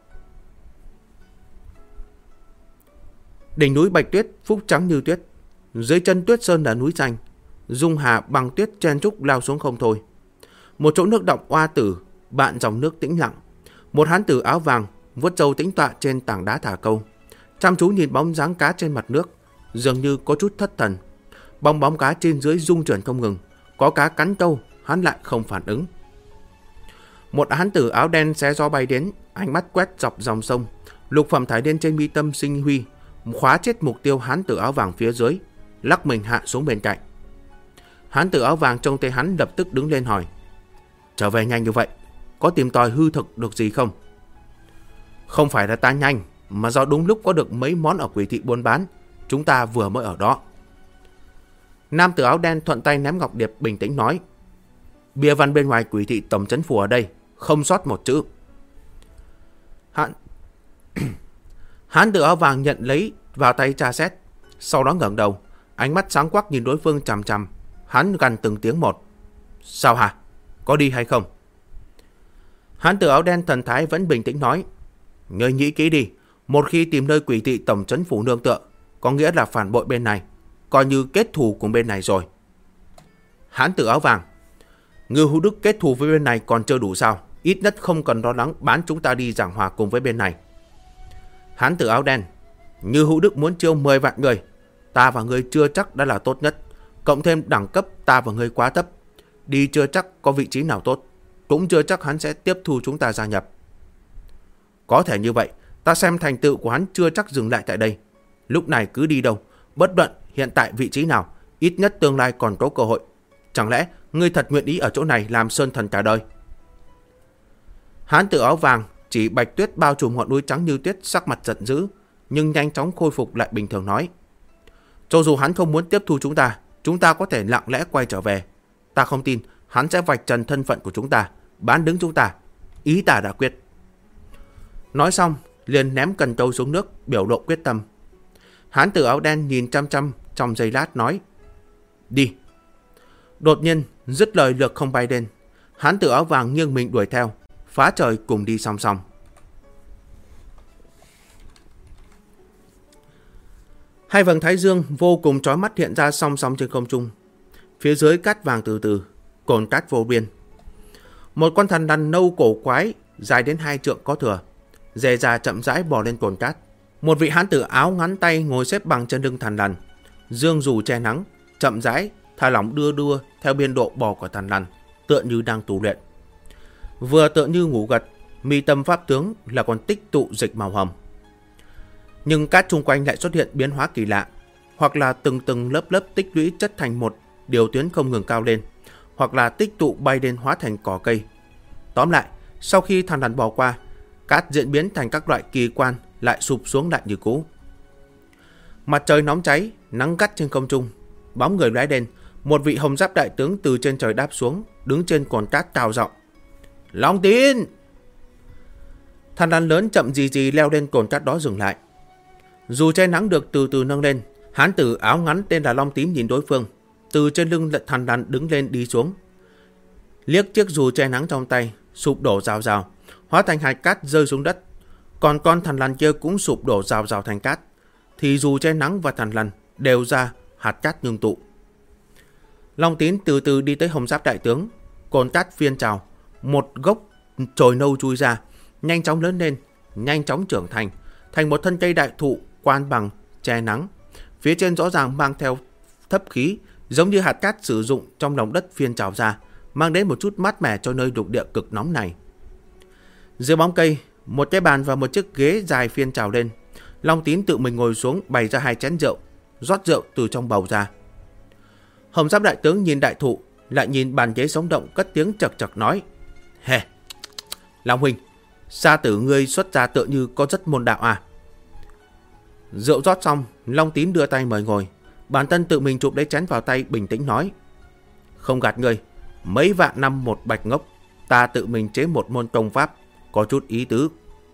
Đỉnh núi Bạch Tuyết phúc trắng như tuyết, dưới chân Tuyết Sơn là núi xanh, dung hà bằng tuyết chen trúc lao xuống không thôi. Một chỗ nước động oa tử, bạn dòng nước tĩnh lặng. Một hán tử áo vàng vuốt râu tĩnh tọa trên tảng đá thả câu, chăm chú nhìn bóng dáng cá trên mặt nước, dường như có chút thất thần. Bóng cá trên dưới rung chuyển không ngừng, có cá cắn câu, hắn lại không phản ứng. Một hán tử áo đen xé gió bay đến, ánh mắt quét dọc dòng sông, lục phẩm thải đen trên mi tâm sinh huy, khóa chết mục tiêu hán tử áo vàng phía dưới, lắc mình hạ xuống bên cạnh. Hán tử áo vàng trông thấy hắn lập tức đứng lên hỏi. Trở về nhanh như vậy, có tìm tòi hư thực được gì không? Không phải là ta nhanh, mà do đúng lúc có được mấy món ở Quỷ thị buôn bán, chúng ta vừa mới ở đó. Nam tử áo đen thuận tay ném ngọc điệp, bình tĩnh nói. Bìa văn bên ngoài Quỷ thị tổng trấn phủ ở đây, không sót một chữ. Hán tử áo vàng nhận lấy vào tay tra xét, sau đó ngẩng đầu, ánh mắt sáng quắc nhìn đối phương chằm chằm. Hắn gằn từng tiếng một. Sao hả? Có đi hay không? Hán tử áo đen thần thái vẫn bình tĩnh nói. Ngươi nghĩ kỹ đi, một khi tìm nơi Quỷ thị tổng trấn phủ nương tựa, có nghĩa là phản bội bên này, coi như kết thù cùng bên này rồi. Hán tử áo vàng. Ngư Hữu Đức kết thù với bên này còn chưa đủ sao? Ít nhất không cần lo lắng bán chúng ta đi giảng hòa cùng với bên này. Hán tử áo đen. Ngư Hữu Đức muốn chiêu 10 vạn người, ta và ngươi chưa chắc đã là tốt nhất, cộng thêm đẳng cấp ta và ngươi quá thấp, đi chưa chắc có vị trí nào tốt, cũng chưa chắc hắn sẽ tiếp thu chúng ta gia nhập. Có thể như vậy, ta xem thành tựu của hắn chưa chắc dừng lại tại đây. Lúc này cứ đi đâu, bất luận hiện tại vị trí nào, ít nhất tương lai còn có cơ hội. Chẳng lẽ ngươi thật nguyện ý ở chỗ này làm sơn thần cả đời? Hán tử áo vàng chỉ Bạch Tuyết bao trùm ngọn núi trắng như tuyết, sắc mặt giận dữ, nhưng nhanh chóng khôi phục lại bình thường nói. Cho dù hắn không muốn tiếp thu chúng ta có thể lặng lẽ quay trở về. Ta không tin hắn sẽ vạch trần thân phận của chúng ta, bán đứng chúng ta. Ý ta đã quyết. Nói xong, liền ném cần câu xuống nước, biểu lộ quyết tâm. Hán tử áo đen nhìn chăm chăm trong giây lát nói. Đi. Đột nhiên, dứt lời lược không bay lên. Hán tử áo vàng nghiêng mình đuổi theo, phá trời cùng đi song song. Hai vầng thái dương vô cùng chói mắt hiện ra song song trên không trung. Phía dưới cát vàng từ từ, cồn cát vô biên. Một con thằn lằn nâu cổ quái, dài đến 2 trượng có thừa, dè dà chậm rãi bò lên cồn cát. Một vị hán tử áo ngắn tay ngồi xếp bằng trên lưng thằn lằn, dương dù che nắng, chậm rãi thả lỏng đưa đua theo biên độ bò của thằn lằn, tựa như đang tu luyện. Vừa tựa như ngủ gật, mi tâm pháp tướng là còn tích tụ dịch màu hồng. Nhưng cát chung quanh lại xuất hiện biến hóa kỳ lạ, hoặc là từng lớp lớp tích lũy chất thành một điều tuyến không ngừng cao lên, hoặc là tích tụ bay lên hóa thành cỏ cây. Tóm lại, sau khi thằn lằn bò qua, cát diễn biến thành các loại kỳ quan lại sụp xuống lại như cũ. Mặt trời nóng cháy, nắng gắt trên không trung, bóng người lóe lên, một vị hồng giáp đại tướng từ trên trời đáp xuống, đứng trên cồn cát cao giọng: Long Tín! Thằn lằn lớn chậm gì gì leo lên cồn cát đó dừng lại. Dù che nắng được từ từ nâng lên, hán tử áo ngắn tên là Long Tím nhìn đối phương, từ trên lưng thằn lằn đứng lên đi xuống. Liếc chiếc dù che nắng trong tay, sụp đổ rào rào, hóa thành hạt cát rơi xuống đất. Còn con thằn lằn kia cũng sụp đổ rào rào thành cát, thì dù che nắng và thằn lằn đều ra hạt cát ngưng tụ. Long Tín từ từ đi tới hồng giáp đại tướng, cồn cát phiên trào, một gốc chồi nâu chui ra, nhanh chóng lớn lên, nhanh chóng trưởng thành, thành một thân cây đại thụ quan bằng che nắng. Phía trên rõ ràng mang theo thấp khí, giống như hạt cát sử dụng trong lòng đất phiên trào ra, mang đến một chút mát mẻ cho nơi lục địa cực nóng này. Dưới bóng cây, một cái bàn và một chiếc ghế dài phiên trào lên. Long Tín tự mình ngồi xuống, bày ra 2 chén rượu, rót rượu từ trong bầu ra. Hồng giáp đại tướng nhìn đại thụ, lại nhìn bàn ghế sống động, cất tiếng chật chật nói: Hè, Long huynh, gia tử ngươi xuất gia tựa như có rất môn đạo à? Rượu rót xong, Long Tín đưa tay mời ngồi. Bản thân tự mình chụp lấy chén vào tay, bình tĩnh nói: Không gạt ngươi, mấy vạn năm một bạch ngốc, ta tự mình chế một môn công pháp, có chút ý tứ.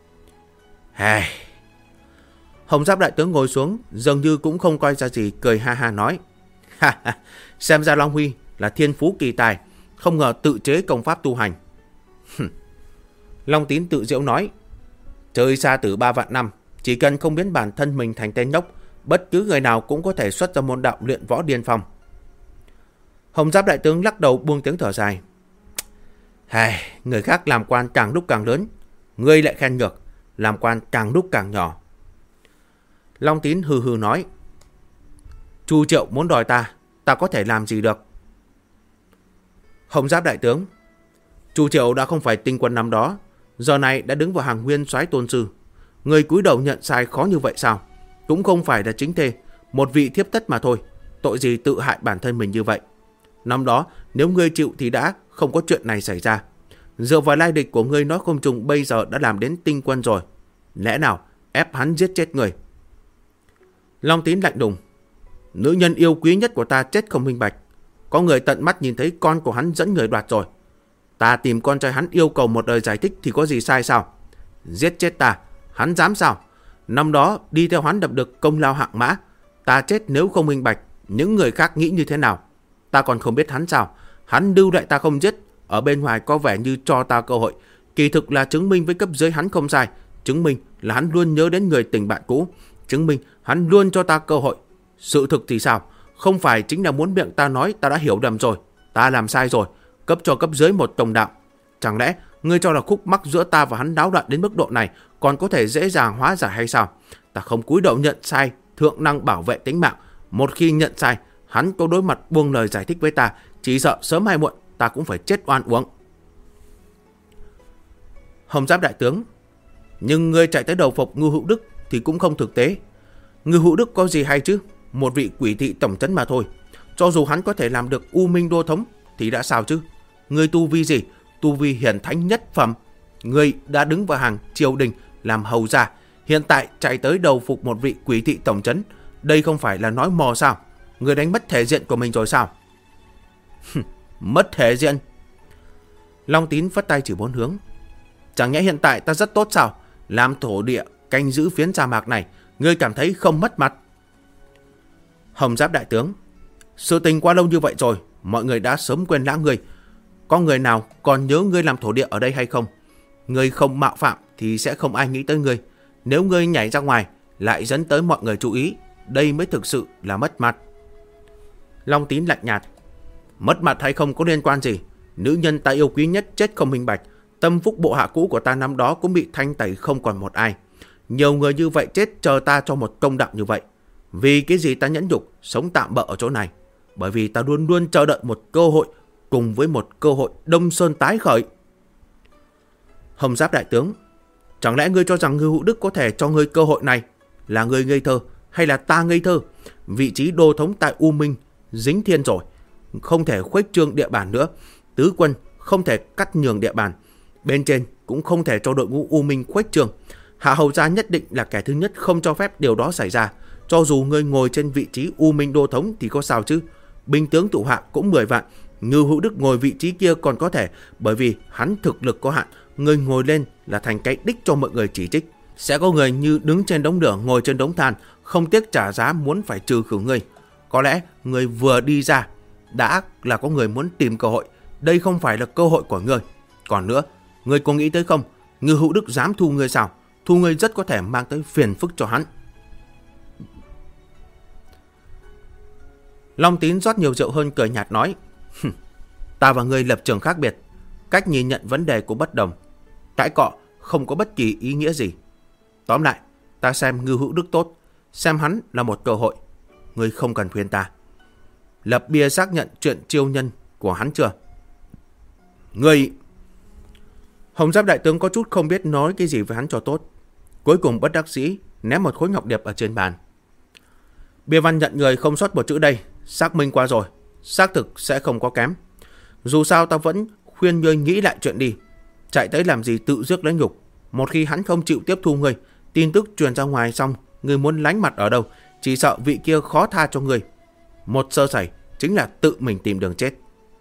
Hè. Hồng giáp đại tướng ngồi xuống, dường như cũng không coi ra gì, cười ha ha nói: Ha ha, xem ra Long Huy là thiên phú kỳ tài, không ngờ tự chế công pháp tu hành. Long Tín tự giễu nói: Chơi xa tử 3 vạn năm, chỉ cần không biến bản thân mình thành tên ngốc, bất cứ người nào cũng có thể xuất ra môn đạo luyện võ điên phong. Hồng giáp đại tướng lắc đầu buông tiếng thở dài: Hài, người khác làm quan càng lúc càng lớn, ngươi lại khen ngược, làm quan càng lúc càng nhỏ. Long Tín hừ hừ nói: Chu Triệu muốn đòi ta có thể làm gì được? Hồng giáp đại tướng: Chu Triệu đã không phải tinh quân năm đó, giờ này đã đứng vào hàng nguyên soái tôn sư. Người cúi đầu nhận sai khó như vậy sao? Cũng không phải là chính thê, một vị thiếp tất mà thôi, tội gì tự hại bản thân mình như vậy? Năm đó nếu ngươi chịu thì đã không có chuyện này xảy ra. Dựa vào lai lịch của ngươi nói không chừng bây giờ đã làm đến tinh quân rồi, lẽ nào ép hắn giết chết người? Long Tín lạnh lùng: Nữ nhân yêu quý nhất của ta chết không minh bạch, có người tận mắt nhìn thấy con của hắn dẫn người đoạt rồi. Ta tìm con trai hắn yêu cầu một lời giải thích thì có gì sai sao? Giết chết ta, hắn dám sao? Năm đó đi theo hắn đập được công lao hạng mã, ta chết nếu không minh bạch, những người khác nghĩ như thế nào? Ta còn không biết hắn sao? Hắn lưu lại ta không giết, ở bên ngoài có vẻ như cho ta cơ hội, kỳ thực là chứng minh với cấp dưới hắn không sai, chứng minh là hắn luôn nhớ đến người tình bạn cũ, chứng minh hắn luôn cho ta cơ hội. Sự thực thì sao? Không phải chính là muốn miệng ta nói ta đã hiểu lầm rồi, ta làm sai rồi, cấp cho cấp dưới một công đạo. Chẳng lẽ ngươi cho là khúc mắc giữa ta và hắn náo loạn đến mức độ này còn có thể dễ dàng hóa giải hay sao? Ta không cúi đầu nhận sai, thượng năng bảo vệ tính mạng. Một khi nhận sai, hắn có đối mặt buông lời giải thích với ta, chỉ sợ sớm hay muộn ta cũng phải chết oan uổng. Hồng giáp đại tướng: Nhưng ngươi chạy tới đầu phục Ngưu Hữu Đức thì cũng không thực tế. Ngưu Hữu Đức có gì hay chứ? Một vị quỷ thị tổng trấn mà thôi. Cho dù hắn có thể làm được U Minh Đô Thống thì đã sao chứ? Ngươi tu vi gì? Tu vi hiển thánh nhất phẩm. Ngươi đã đứng vào hàng triều đình làm hầu gia, hiện tại chạy tới đầu phục một vị quỷ thị tổng trấn, đây không phải là nói mò sao? Ngươi đánh mất thể diện của mình rồi sao? Mất thể diện? Long Tín phất tay chỉ 4 hướng: Chẳng nhẽ hiện tại ta rất tốt sao? Làm thổ địa canh giữ phiến sa mạc này, ngươi cảm thấy không mất mặt? Hồng giáp đại tướng: Sự tình qua lâu như vậy rồi, mọi người đã sớm quên lãng ngươi. Có người nào còn nhớ ngươi làm thổ địa ở đây hay không? Ngươi không mạo phạm thì sẽ không ai nghĩ tới ngươi. Nếu ngươi nhảy ra ngoài lại dẫn tới mọi người chú ý, đây mới thực sự là mất mặt. Long Tín lạnh nhạt. Mất mặt hay không có liên quan gì? Nữ nhân ta yêu quý nhất chết không minh bạch. Tâm phúc bộ hạ cũ của ta năm đó cũng bị thanh tẩy không còn một ai. Nhiều người như vậy chết chờ ta cho một công đạo như vậy. Vì cái gì ta nhẫn nhục sống tạm bợ ở chỗ này? Bởi vì ta luôn luôn chờ đợi một cơ hội, cùng với một cơ hội Đông Sơn tái khởi. Hồng Giáp đại tướng, chẳng lẽ ngươi cho rằng Ngưu Hữu Đức có thể cho ngươi cơ hội này? Là ngươi ngây thơ hay là ta ngây thơ? Vị trí đô thống tại U Minh dính thiên rồi, không thể khuếch trương địa bàn nữa. Tứ quân không thể cắt nhường địa bàn, bên trên cũng không thể cho đội ngũ U Minh khuếch trương. Hạ hầu gia nhất định là kẻ thứ nhất không cho phép điều đó xảy ra. Cho dù ngươi ngồi trên vị trí U Minh đô thống thì có sao chứ? Binh tướng tụ hạ cũng 10 vạn. Ngưu Hữu Đức ngồi vị trí kia còn có thể, bởi vì hắn thực lực có hạn. Ngươi ngồi lên là thành cái đích cho mọi người chỉ trích. Sẽ có người như đứng trên đống lửa ngồi trên đống than, không tiếc trả giá muốn phải trừ khử ngươi. Có lẽ người vừa đi ra đã là có người muốn tìm cơ hội. Đây không phải là cơ hội của ngươi. Còn nữa, ngươi có nghĩ tới không? Ngưu Hữu Đức dám thu ngươi sao? Thu ngươi rất có thể mang tới phiền phức cho hắn. Long Tín rót nhiều rượu hơn cười nhạt nói. Ta và ngươi lập trường khác biệt, cách nhìn nhận vấn đề cũng bất đồng. Cãi cọ không có bất kỳ ý nghĩa gì. Tóm lại, ta xem Ngưu Hữu Đức tốt, xem hắn là một cơ hội. Ngươi không cần khuyên ta. Lập bia xác nhận chuyện chiêu nhân của hắn chưa? Ngươi... Hồng Giáp đại tướng có chút không biết nói cái gì với hắn cho tốt. Cuối cùng bất đắc dĩ ném một khối ngọc điệp ở trên bàn. Bia văn nhận người không sót một chữ đây, xác minh qua rồi, xác thực sẽ không có kém. Dù sao ta vẫn khuyên ngươi nghĩ lại chuyện đi. Chạy tới làm gì tự rước lấy nhục. Một khi hắn không chịu tiếp thu ngươi, tin tức truyền ra ngoài xong, ngươi muốn lánh mặt ở đâu, chỉ sợ vị kia khó tha cho ngươi. Một sơ sẩy chính là tự mình tìm đường chết.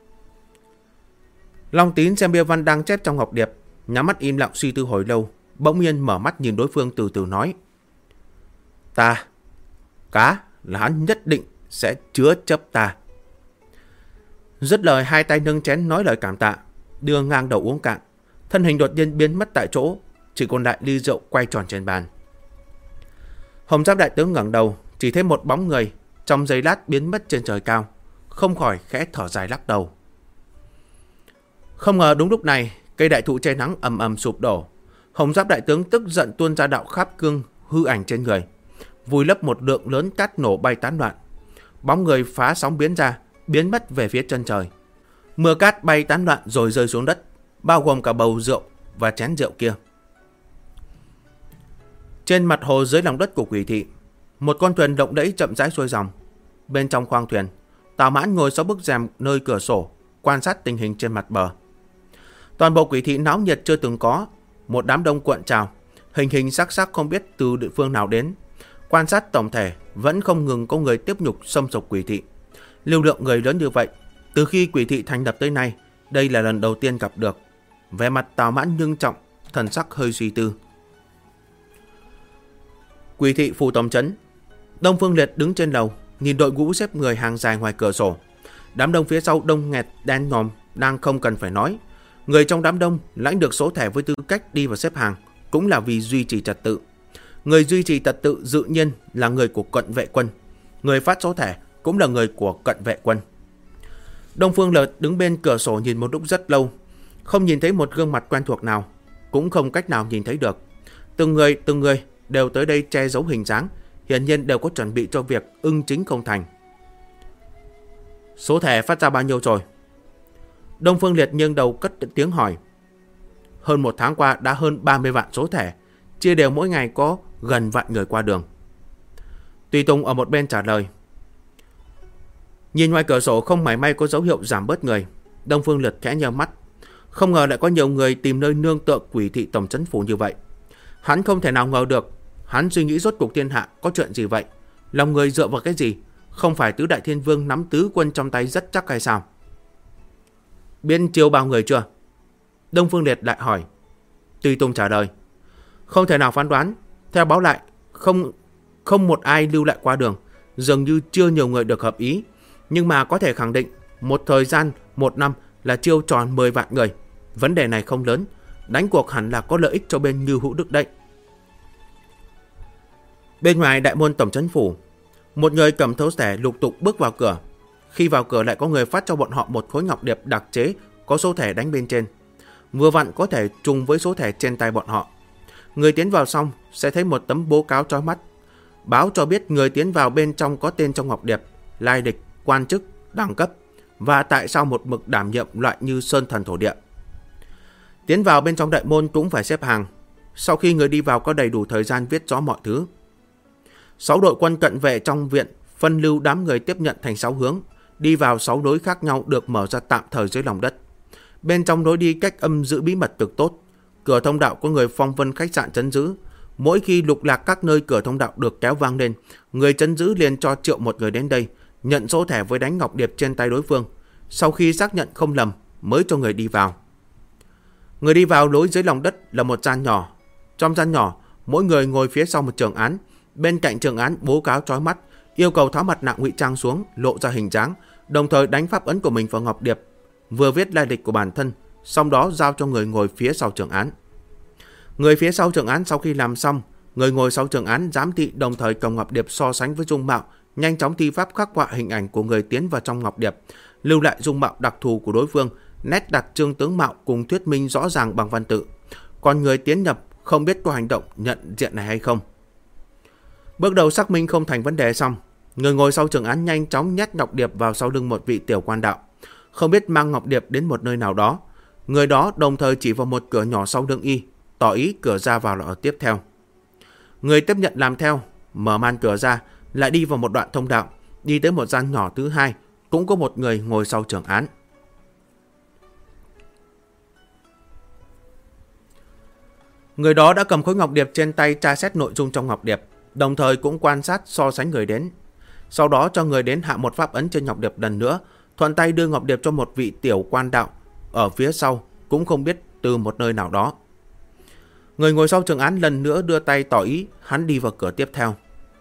Long Tín xem bia văn đang chép trong ngọc điệp, nhắm mắt im lặng suy tư hồi lâu, bỗng nhiên mở mắt nhìn đối phương từ từ nói. Ta, cá là hắn nhất định sẽ chứa chấp ta. Dứt lời hai tay nâng chén nói lời cảm tạ, đưa ngang đầu uống cạn. Thân hình đột nhiên biến mất tại chỗ, chỉ còn lại ly rượu quay tròn trên bàn. Hồng Giáp đại tướng ngẩng đầu, chỉ thấy một bóng người trong giây lát biến mất trên trời cao, không khỏi khẽ thở dài lắc đầu. Không ngờ đúng lúc này, cây đại thụ che nắng ầm ầm sụp đổ. Hồng Giáp đại tướng tức giận tuôn ra đạo khắp cương hư ảnh trên người, vùi lấp một lượng lớn cát nổ bay tán loạn. Bóng người phá sóng biến ra, biến mất về phía chân trời. Mưa cát bay tán loạn rồi rơi xuống đất, bao gồm cả bầu rượu và chén rượu kia. Trên mặt hồ dưới lòng đất của Quỷ Thị, một con thuyền động đẫy chậm rãi xuôi dòng. Bên trong khoang thuyền, Tào Mãn ngồi sau bức rèm nơi cửa sổ, quan sát tình hình trên mặt bờ. Toàn bộ Quỷ Thị náo nhiệt chưa từng có, một đám đông cuộn trào, hình sắc sắc không biết từ địa phương nào đến. Quan sát tổng thể vẫn không ngừng có người tiếp nhục xâm sộc Quỷ Thị. Lưu lượng người lớn như vậy, từ khi Quỷ Thị thành lập tới nay, đây là lần đầu tiên gặp được. Vẻ mặt Tào Mãn nghiêm trọng, thần sắc hơi suy tư. Quỷ Thị phủ tổng trấn, Đông Phương Liệt đứng trên lầu, nhìn đội ngũ xếp người hàng dài ngoài cửa sổ. Đám đông phía sau đông nghẹt đen nhòm đang không cần phải nói. Người trong đám đông lãnh được số thẻ với tư cách đi vào xếp hàng cũng là vì duy trì trật tự. Người duy trì trật tự tự nhiên là người của cận vệ quân. Người phát số thẻ cũng là người của cận vệ quân. Đông Phương Liệt đứng bên cửa sổ nhìn một lúc rất lâu, không nhìn thấy một gương mặt quen thuộc nào, cũng không cách nào nhìn thấy được. Từng người đều tới đây che giấu hình dáng, hiển nhiên đều có chuẩn bị cho việc ưng chính không thành. Số thẻ phát ra bao nhiêu rồi? Đông Phương Liệt nghiêng đầu cất tiếng hỏi. Hơn một tháng qua đã hơn 30 vạn số thẻ, chia đều mỗi ngày có gần vạn người qua đường. Tùy Tùng ở một bên trả lời. Nhìn ngoài cửa sổ không mảy may có dấu hiệu giảm bớt người, Đông Phương Liệt khẽ nheo mắt. Không ngờ lại có nhiều người tìm nơi nương tựa Quỷ Thị tổng trấn phủ như vậy. Hắn không thể nào ngờ được. Hắn suy nghĩ rốt cuộc thiên hạ có chuyện gì vậy? Lòng người dựa vào cái gì? Không phải tứ đại thiên vương nắm tứ quân trong tay rất chắc hay sao? Biết chiêu bao người chưa? Đông Phương Liệt lại hỏi. Tùy Tùng trả lời. Không thể nào phán đoán. Theo báo lại, không một ai lưu lại qua đường. Dường như chưa nhiều người được hợp ý. Nhưng mà có thể khẳng định một thời gian 1 năm là chiêu tròn 10 vạn người. Vấn đề này không lớn, đánh cuộc hẳn là có lợi ích cho bên Ngưu Hữu Đức đấy. Bên ngoài đại môn tổng trấn phủ, một người cầm thấu xẻ lục tục bước vào cửa. Khi vào cửa lại có người phát cho bọn họ một khối ngọc điệp đặc chế có số thẻ đánh bên trên, vừa vặn có thể trùng với số thẻ trên tay bọn họ. Người tiến vào xong sẽ thấy một tấm bố cáo chói mắt, báo cho biết người tiến vào bên trong có tên trong ngọc điệp, lai lịch, quan chức, đẳng cấp và tại sao một mực đảm nhiệm loại như sơn thần thổ địa. Tiến vào bên trong đại môn cũng phải xếp hàng. Sau khi người đi vào có đầy đủ thời gian viết rõ mọi thứ. 6 đội quân cận vệ trong viện phân lưu đám người tiếp nhận thành 6 hướng, đi vào 6 lối khác nhau được mở ra tạm thời dưới lòng đất. Bên trong lối đi cách âm giữ bí mật cực tốt. Cửa thông đạo có người phong vân khách sạn trấn giữ. Mỗi khi lục lạc các nơi cửa thông đạo được kéo vang lên, người trấn giữ liền cho triệu một người đến đây, nhận số thẻ với đánh ngọc điệp trên tay đối phương. Sau khi xác nhận không lầm mới cho người đi vào. Người đi vào lối dưới lòng đất là một gian nhỏ. Trong gian nhỏ, mỗi người ngồi phía sau một trường án. Bên cạnh trường án bố cáo chói mắt, yêu cầu tháo mặt nạ ngụy trang xuống, lộ ra hình dáng, đồng thời đánh pháp ấn của mình vào ngọc điệp, vừa viết lai lịch của bản thân, sau đó giao cho người ngồi phía sau trường án. Người phía sau trường án sau khi làm xong, người ngồi sau trường án giám thị đồng thời cầm ngọc điệp so sánh với dung mạo, nhanh chóng thi pháp khắc họa hình ảnh của người tiến vào trong ngọc điệp, lưu lại dung mạo đặc thù của đối phương, nét đặc trưng tướng mạo cùng thuyết minh rõ ràng bằng văn tự. Còn người tiến nhập không biết có hành động nhận diện này hay không. Bước đầu xác minh không thành vấn đề xong, người ngồi sau trường án nhanh chóng nhét ngọc điệp vào sau lưng một vị tiểu quan đạo, không biết mang ngọc điệp đến một nơi nào đó. Người đó đồng thời chỉ vào một cửa nhỏ sau lưng y, tỏ ý cửa ra vào là ở tiếp theo. Người tiếp nhận làm theo, mở màn cửa ra, lại đi vào một đoạn thông đạo, đi tới một gian nhỏ thứ hai, cũng có một người ngồi sau trường án. Người đó đã cầm khối ngọc điệp trên tay tra xét nội dung trong ngọc điệp, đồng thời cũng quan sát so sánh người đến. Sau đó cho người đến hạ một pháp ấn trên ngọc điệp lần nữa, thuận tay đưa ngọc điệp cho một vị tiểu quan đạo ở phía sau, cũng không biết từ một nơi nào đó. Người ngồi sau trường án lần nữa đưa tay tỏ ý hắn đi vào cửa tiếp theo.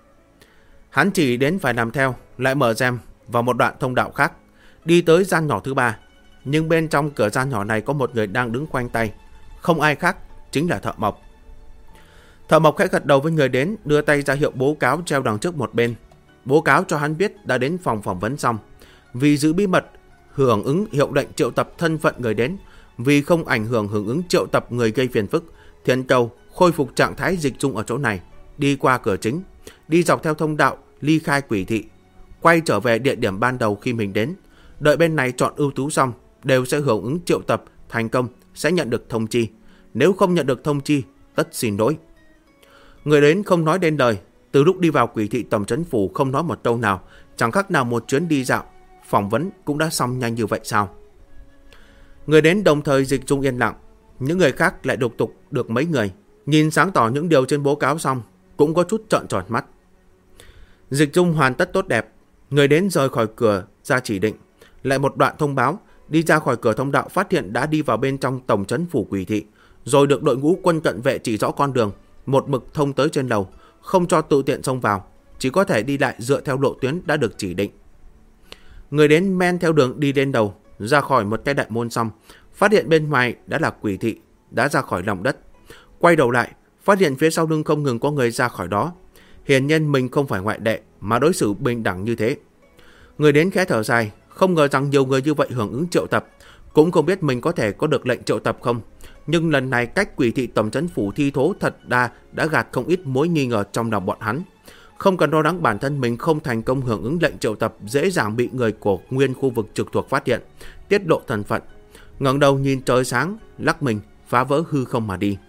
Hắn chỉ đến phải làm theo, lại mở rèm vào một đoạn thông đạo khác, đi tới gian nhỏ thứ 3. Nhưng bên trong cửa gian nhỏ này có một người đang đứng khoanh tay, không ai khác chính là Thợ Mộc. Thợ Mộc khẽ gật đầu với người đến, đưa tay ra hiệu bố cáo treo đằng trước một bên. Bố cáo cho hắn biết đã đến phòng phỏng vấn xong. Vì giữ bí mật, hưởng ứng hiệu lệnh triệu tập thân phận người đến, vì không ảnh hưởng hưởng ứng triệu tập người gây phiền phức, Thiện cầu khôi phục trạng thái dịch dung ở chỗ này, đi qua cửa chính, đi dọc theo thông đạo ly khai quỷ thị, quay trở về địa điểm ban đầu khi mình đến. Đợi bên này chọn ưu tú xong, đều sẽ hưởng ứng triệu tập thành công, sẽ nhận được thông chi. Nếu không nhận được thông chi, tất xin lỗi. Người đến không nói đến lời, từ lúc đi vào quỷ thị tổng trấn phủ không nói một câu nào, chẳng khác nào một chuyến đi dạo. Phỏng vấn cũng đã xong nhanh như vậy sao? Người đến đồng thời dịch dung yên lặng, những người khác lại đục tục được mấy người. Nhìn sáng tỏ những điều trên bố cáo xong, cũng có chút trợn tròn mắt. Dịch dung hoàn tất tốt đẹp, người đến rời khỏi cửa ra chỉ định, lại một đoạn thông báo, đi ra khỏi cửa thông đạo phát hiện đã đi vào bên trong tổng trấn phủ quỷ thị, rồi được đội ngũ quân cận vệ chỉ rõ con đường, một mực thông tới trên lầu, không cho tự tiện xông vào, chỉ có thể đi lại dựa theo lộ tuyến đã được chỉ định. Người đến men theo đường đi lên đầu, ra khỏi một cái đại môn xong, phát hiện bên ngoài đã là quỷ thị, đã ra khỏi lòng đất. Quay đầu lại, phát hiện phía sau lưng không ngừng có người ra khỏi đó. Hiển nhiên mình không phải ngoại lệ mà đối xử bình đẳng như thế. Người đến khẽ thở dài, không ngờ rằng nhiều người như vậy hưởng ứng triệu tập, cũng không biết mình có thể có được lệnh triệu tập không. Nhưng lần này cách quỷ thị tổng trấn phủ thi thố thật đã gạt không ít mối nghi ngờ trong lòng bọn hắn. Không cần lo lắng bản thân mình không thành công hưởng ứng lệnh triệu tập dễ dàng bị người của nguyên khu vực trực thuộc phát hiện, tiết lộ thân phận. Ngẩng đầu nhìn trời sáng, lắc mình phá vỡ hư không mà đi.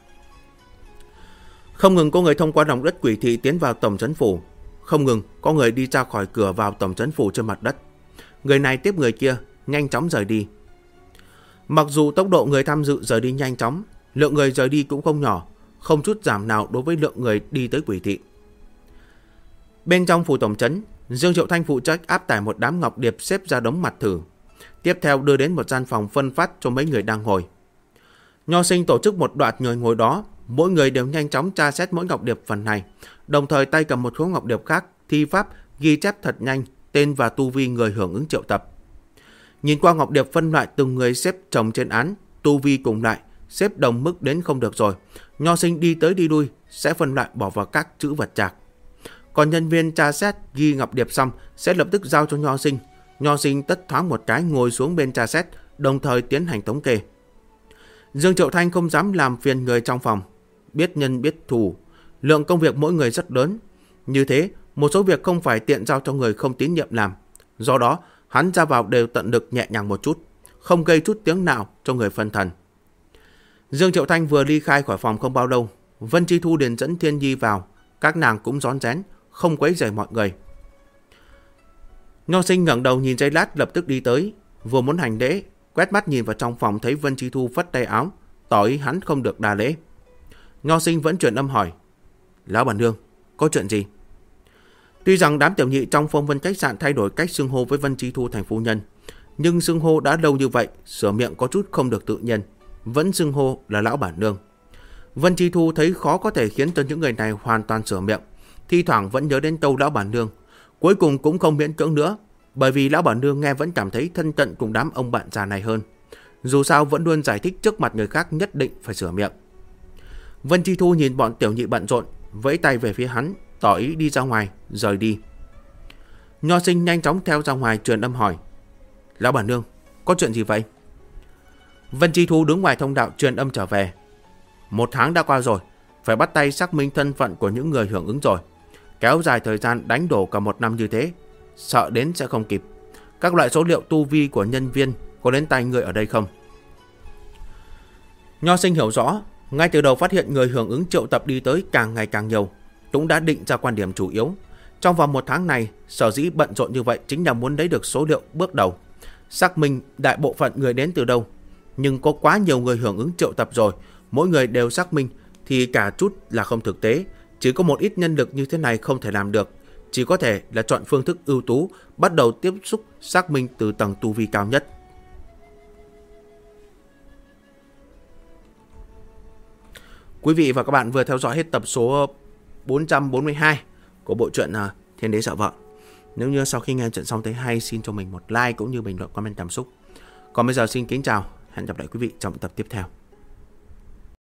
Không ngừng có người thông qua lòng đất quỷ thị tiến vào tổng trấn phủ, không ngừng có người đi ra khỏi cửa vào tổng trấn phủ trên mặt đất. Người này tiếp người kia, nhanh chóng rời đi. Mặc dù tốc độ người tham dự rời đi nhanh chóng, lượng người rời đi cũng không nhỏ, không chút giảm nào đối với lượng người đi tới quỷ thị. Bên trong phủ tổng trấn, Dương Triệu Thanh phụ trách áp tải một đám ngọc điệp xếp ra đống mặt thử. Tiếp theo đưa đến một gian phòng phân phát cho mấy người đang ngồi. Nho Sinh tổ chức một đoạn người ngồi đó, mỗi người đều nhanh chóng tra xét mỗi ngọc điệp phần này, đồng thời tay cầm một khối ngọc điệp khác, thi pháp ghi chép thật nhanh tên và tu vi người hưởng ứng triệu tập. Nhìn qua ngọc điệp phân loại từng người xếp chồng trên án, tu vi cùng lại, xếp đồng mức đến không được rồi. Nho sinh đi tới đi lui sẽ phân loại bỏ vào các chữ vật trạc. Còn nhân viên tra xét ghi ngọc điệp xong sẽ lập tức giao cho nho sinh. Nho sinh tất thoáng một cái ngồi xuống bên tra xét, đồng thời tiến hành thống kê. Dương Triệu Thanh không dám làm phiền người trong phòng, biết nhân biết thù, lượng công việc mỗi người rất lớn. Như thế, một số việc không phải tiện giao cho người không tín nhiệm làm. Do đó, hắn ra vào đều tận lực nhẹ nhàng một chút, không gây chút tiếng nào cho người phân thần. Dương Triệu Thanh vừa ly khai khỏi phòng không bao lâu, Vân Chi Thu liền dẫn Thiên Nhi vào, các nàng cũng rón rén, không quấy rầy mọi người. Nho sinh ngẩng đầu nhìn giây lát lập tức đi tới, vừa muốn hành lễ, quét mắt nhìn vào trong phòng thấy Vân Chi Thu phất tay áo, tỏ ý hắn không được đa lễ. Nho sinh vẫn truyền âm hỏi, lão bản nương, có chuyện gì? Tuy rằng đám tiểu nhị trong Phong Vân khách sạn thay đổi cách xưng hô với Vân Chi Thu thành phu nhân, nhưng xưng hô đã lâu như vậy, sửa miệng có chút không được tự nhiên, vẫn xưng hô là lão bản nương. Vân Chi Thu thấy khó có thể khiến cho những người này hoàn toàn sửa miệng, thi thoảng vẫn nhớ đến câu lão bản nương, cuối cùng cũng không miễn cưỡng nữa, bởi vì lão bản nương nghe vẫn cảm thấy thân cận cùng đám ông bạn già này hơn. Dù sao vẫn luôn giải thích trước mặt người khác nhất định phải sửa miệng. Vân Chi Thu nhìn bọn tiểu nhị bận rộn, vẫy tay về phía hắn, tỏ ý đi ra ngoài, rời đi. Nho sinh nhanh chóng theo ra ngoài truyền âm hỏi, lão bản nương, có chuyện gì vậy? Vân Chi Thu đứng ngoài thông đạo truyền âm trở về, 1 tháng đã qua rồi, phải bắt tay xác minh thân phận của những người hưởng ứng rồi. Kéo dài thời gian đánh đổ cả 1 năm như thế, sợ đến sẽ không kịp. Các loại số liệu tu vi của nhân viên có đến tay người ở đây không? Nho sinh hiểu rõ, ngay từ đầu phát hiện người hưởng ứng triệu tập đi tới càng ngày càng nhiều, cũng đã định ra quan điểm chủ yếu. Trong vòng 1 tháng này, sở dĩ bận rộn như vậy chính là muốn lấy được số liệu bước đầu, xác minh đại bộ phận người đến từ đâu. Nhưng có quá nhiều người hưởng ứng triệu tập rồi, mỗi người đều xác minh thì cả chút là không thực tế. Chỉ có một ít nhân lực như thế này không thể làm được, chỉ có thể là chọn phương thức ưu tú, bắt đầu tiếp xúc xác minh từ tầng tu vi cao nhất. Quý vị và các bạn vừa theo dõi hết tập số 442 của bộ truyện Thiên Đế Sợ Vợ. Nếu như sau khi nghe chuyện xong thấy hay, xin cho mình một like cũng như bình luận comment cảm xúc. Còn bây giờ xin kính chào, hẹn gặp lại quý vị trong tập tiếp theo.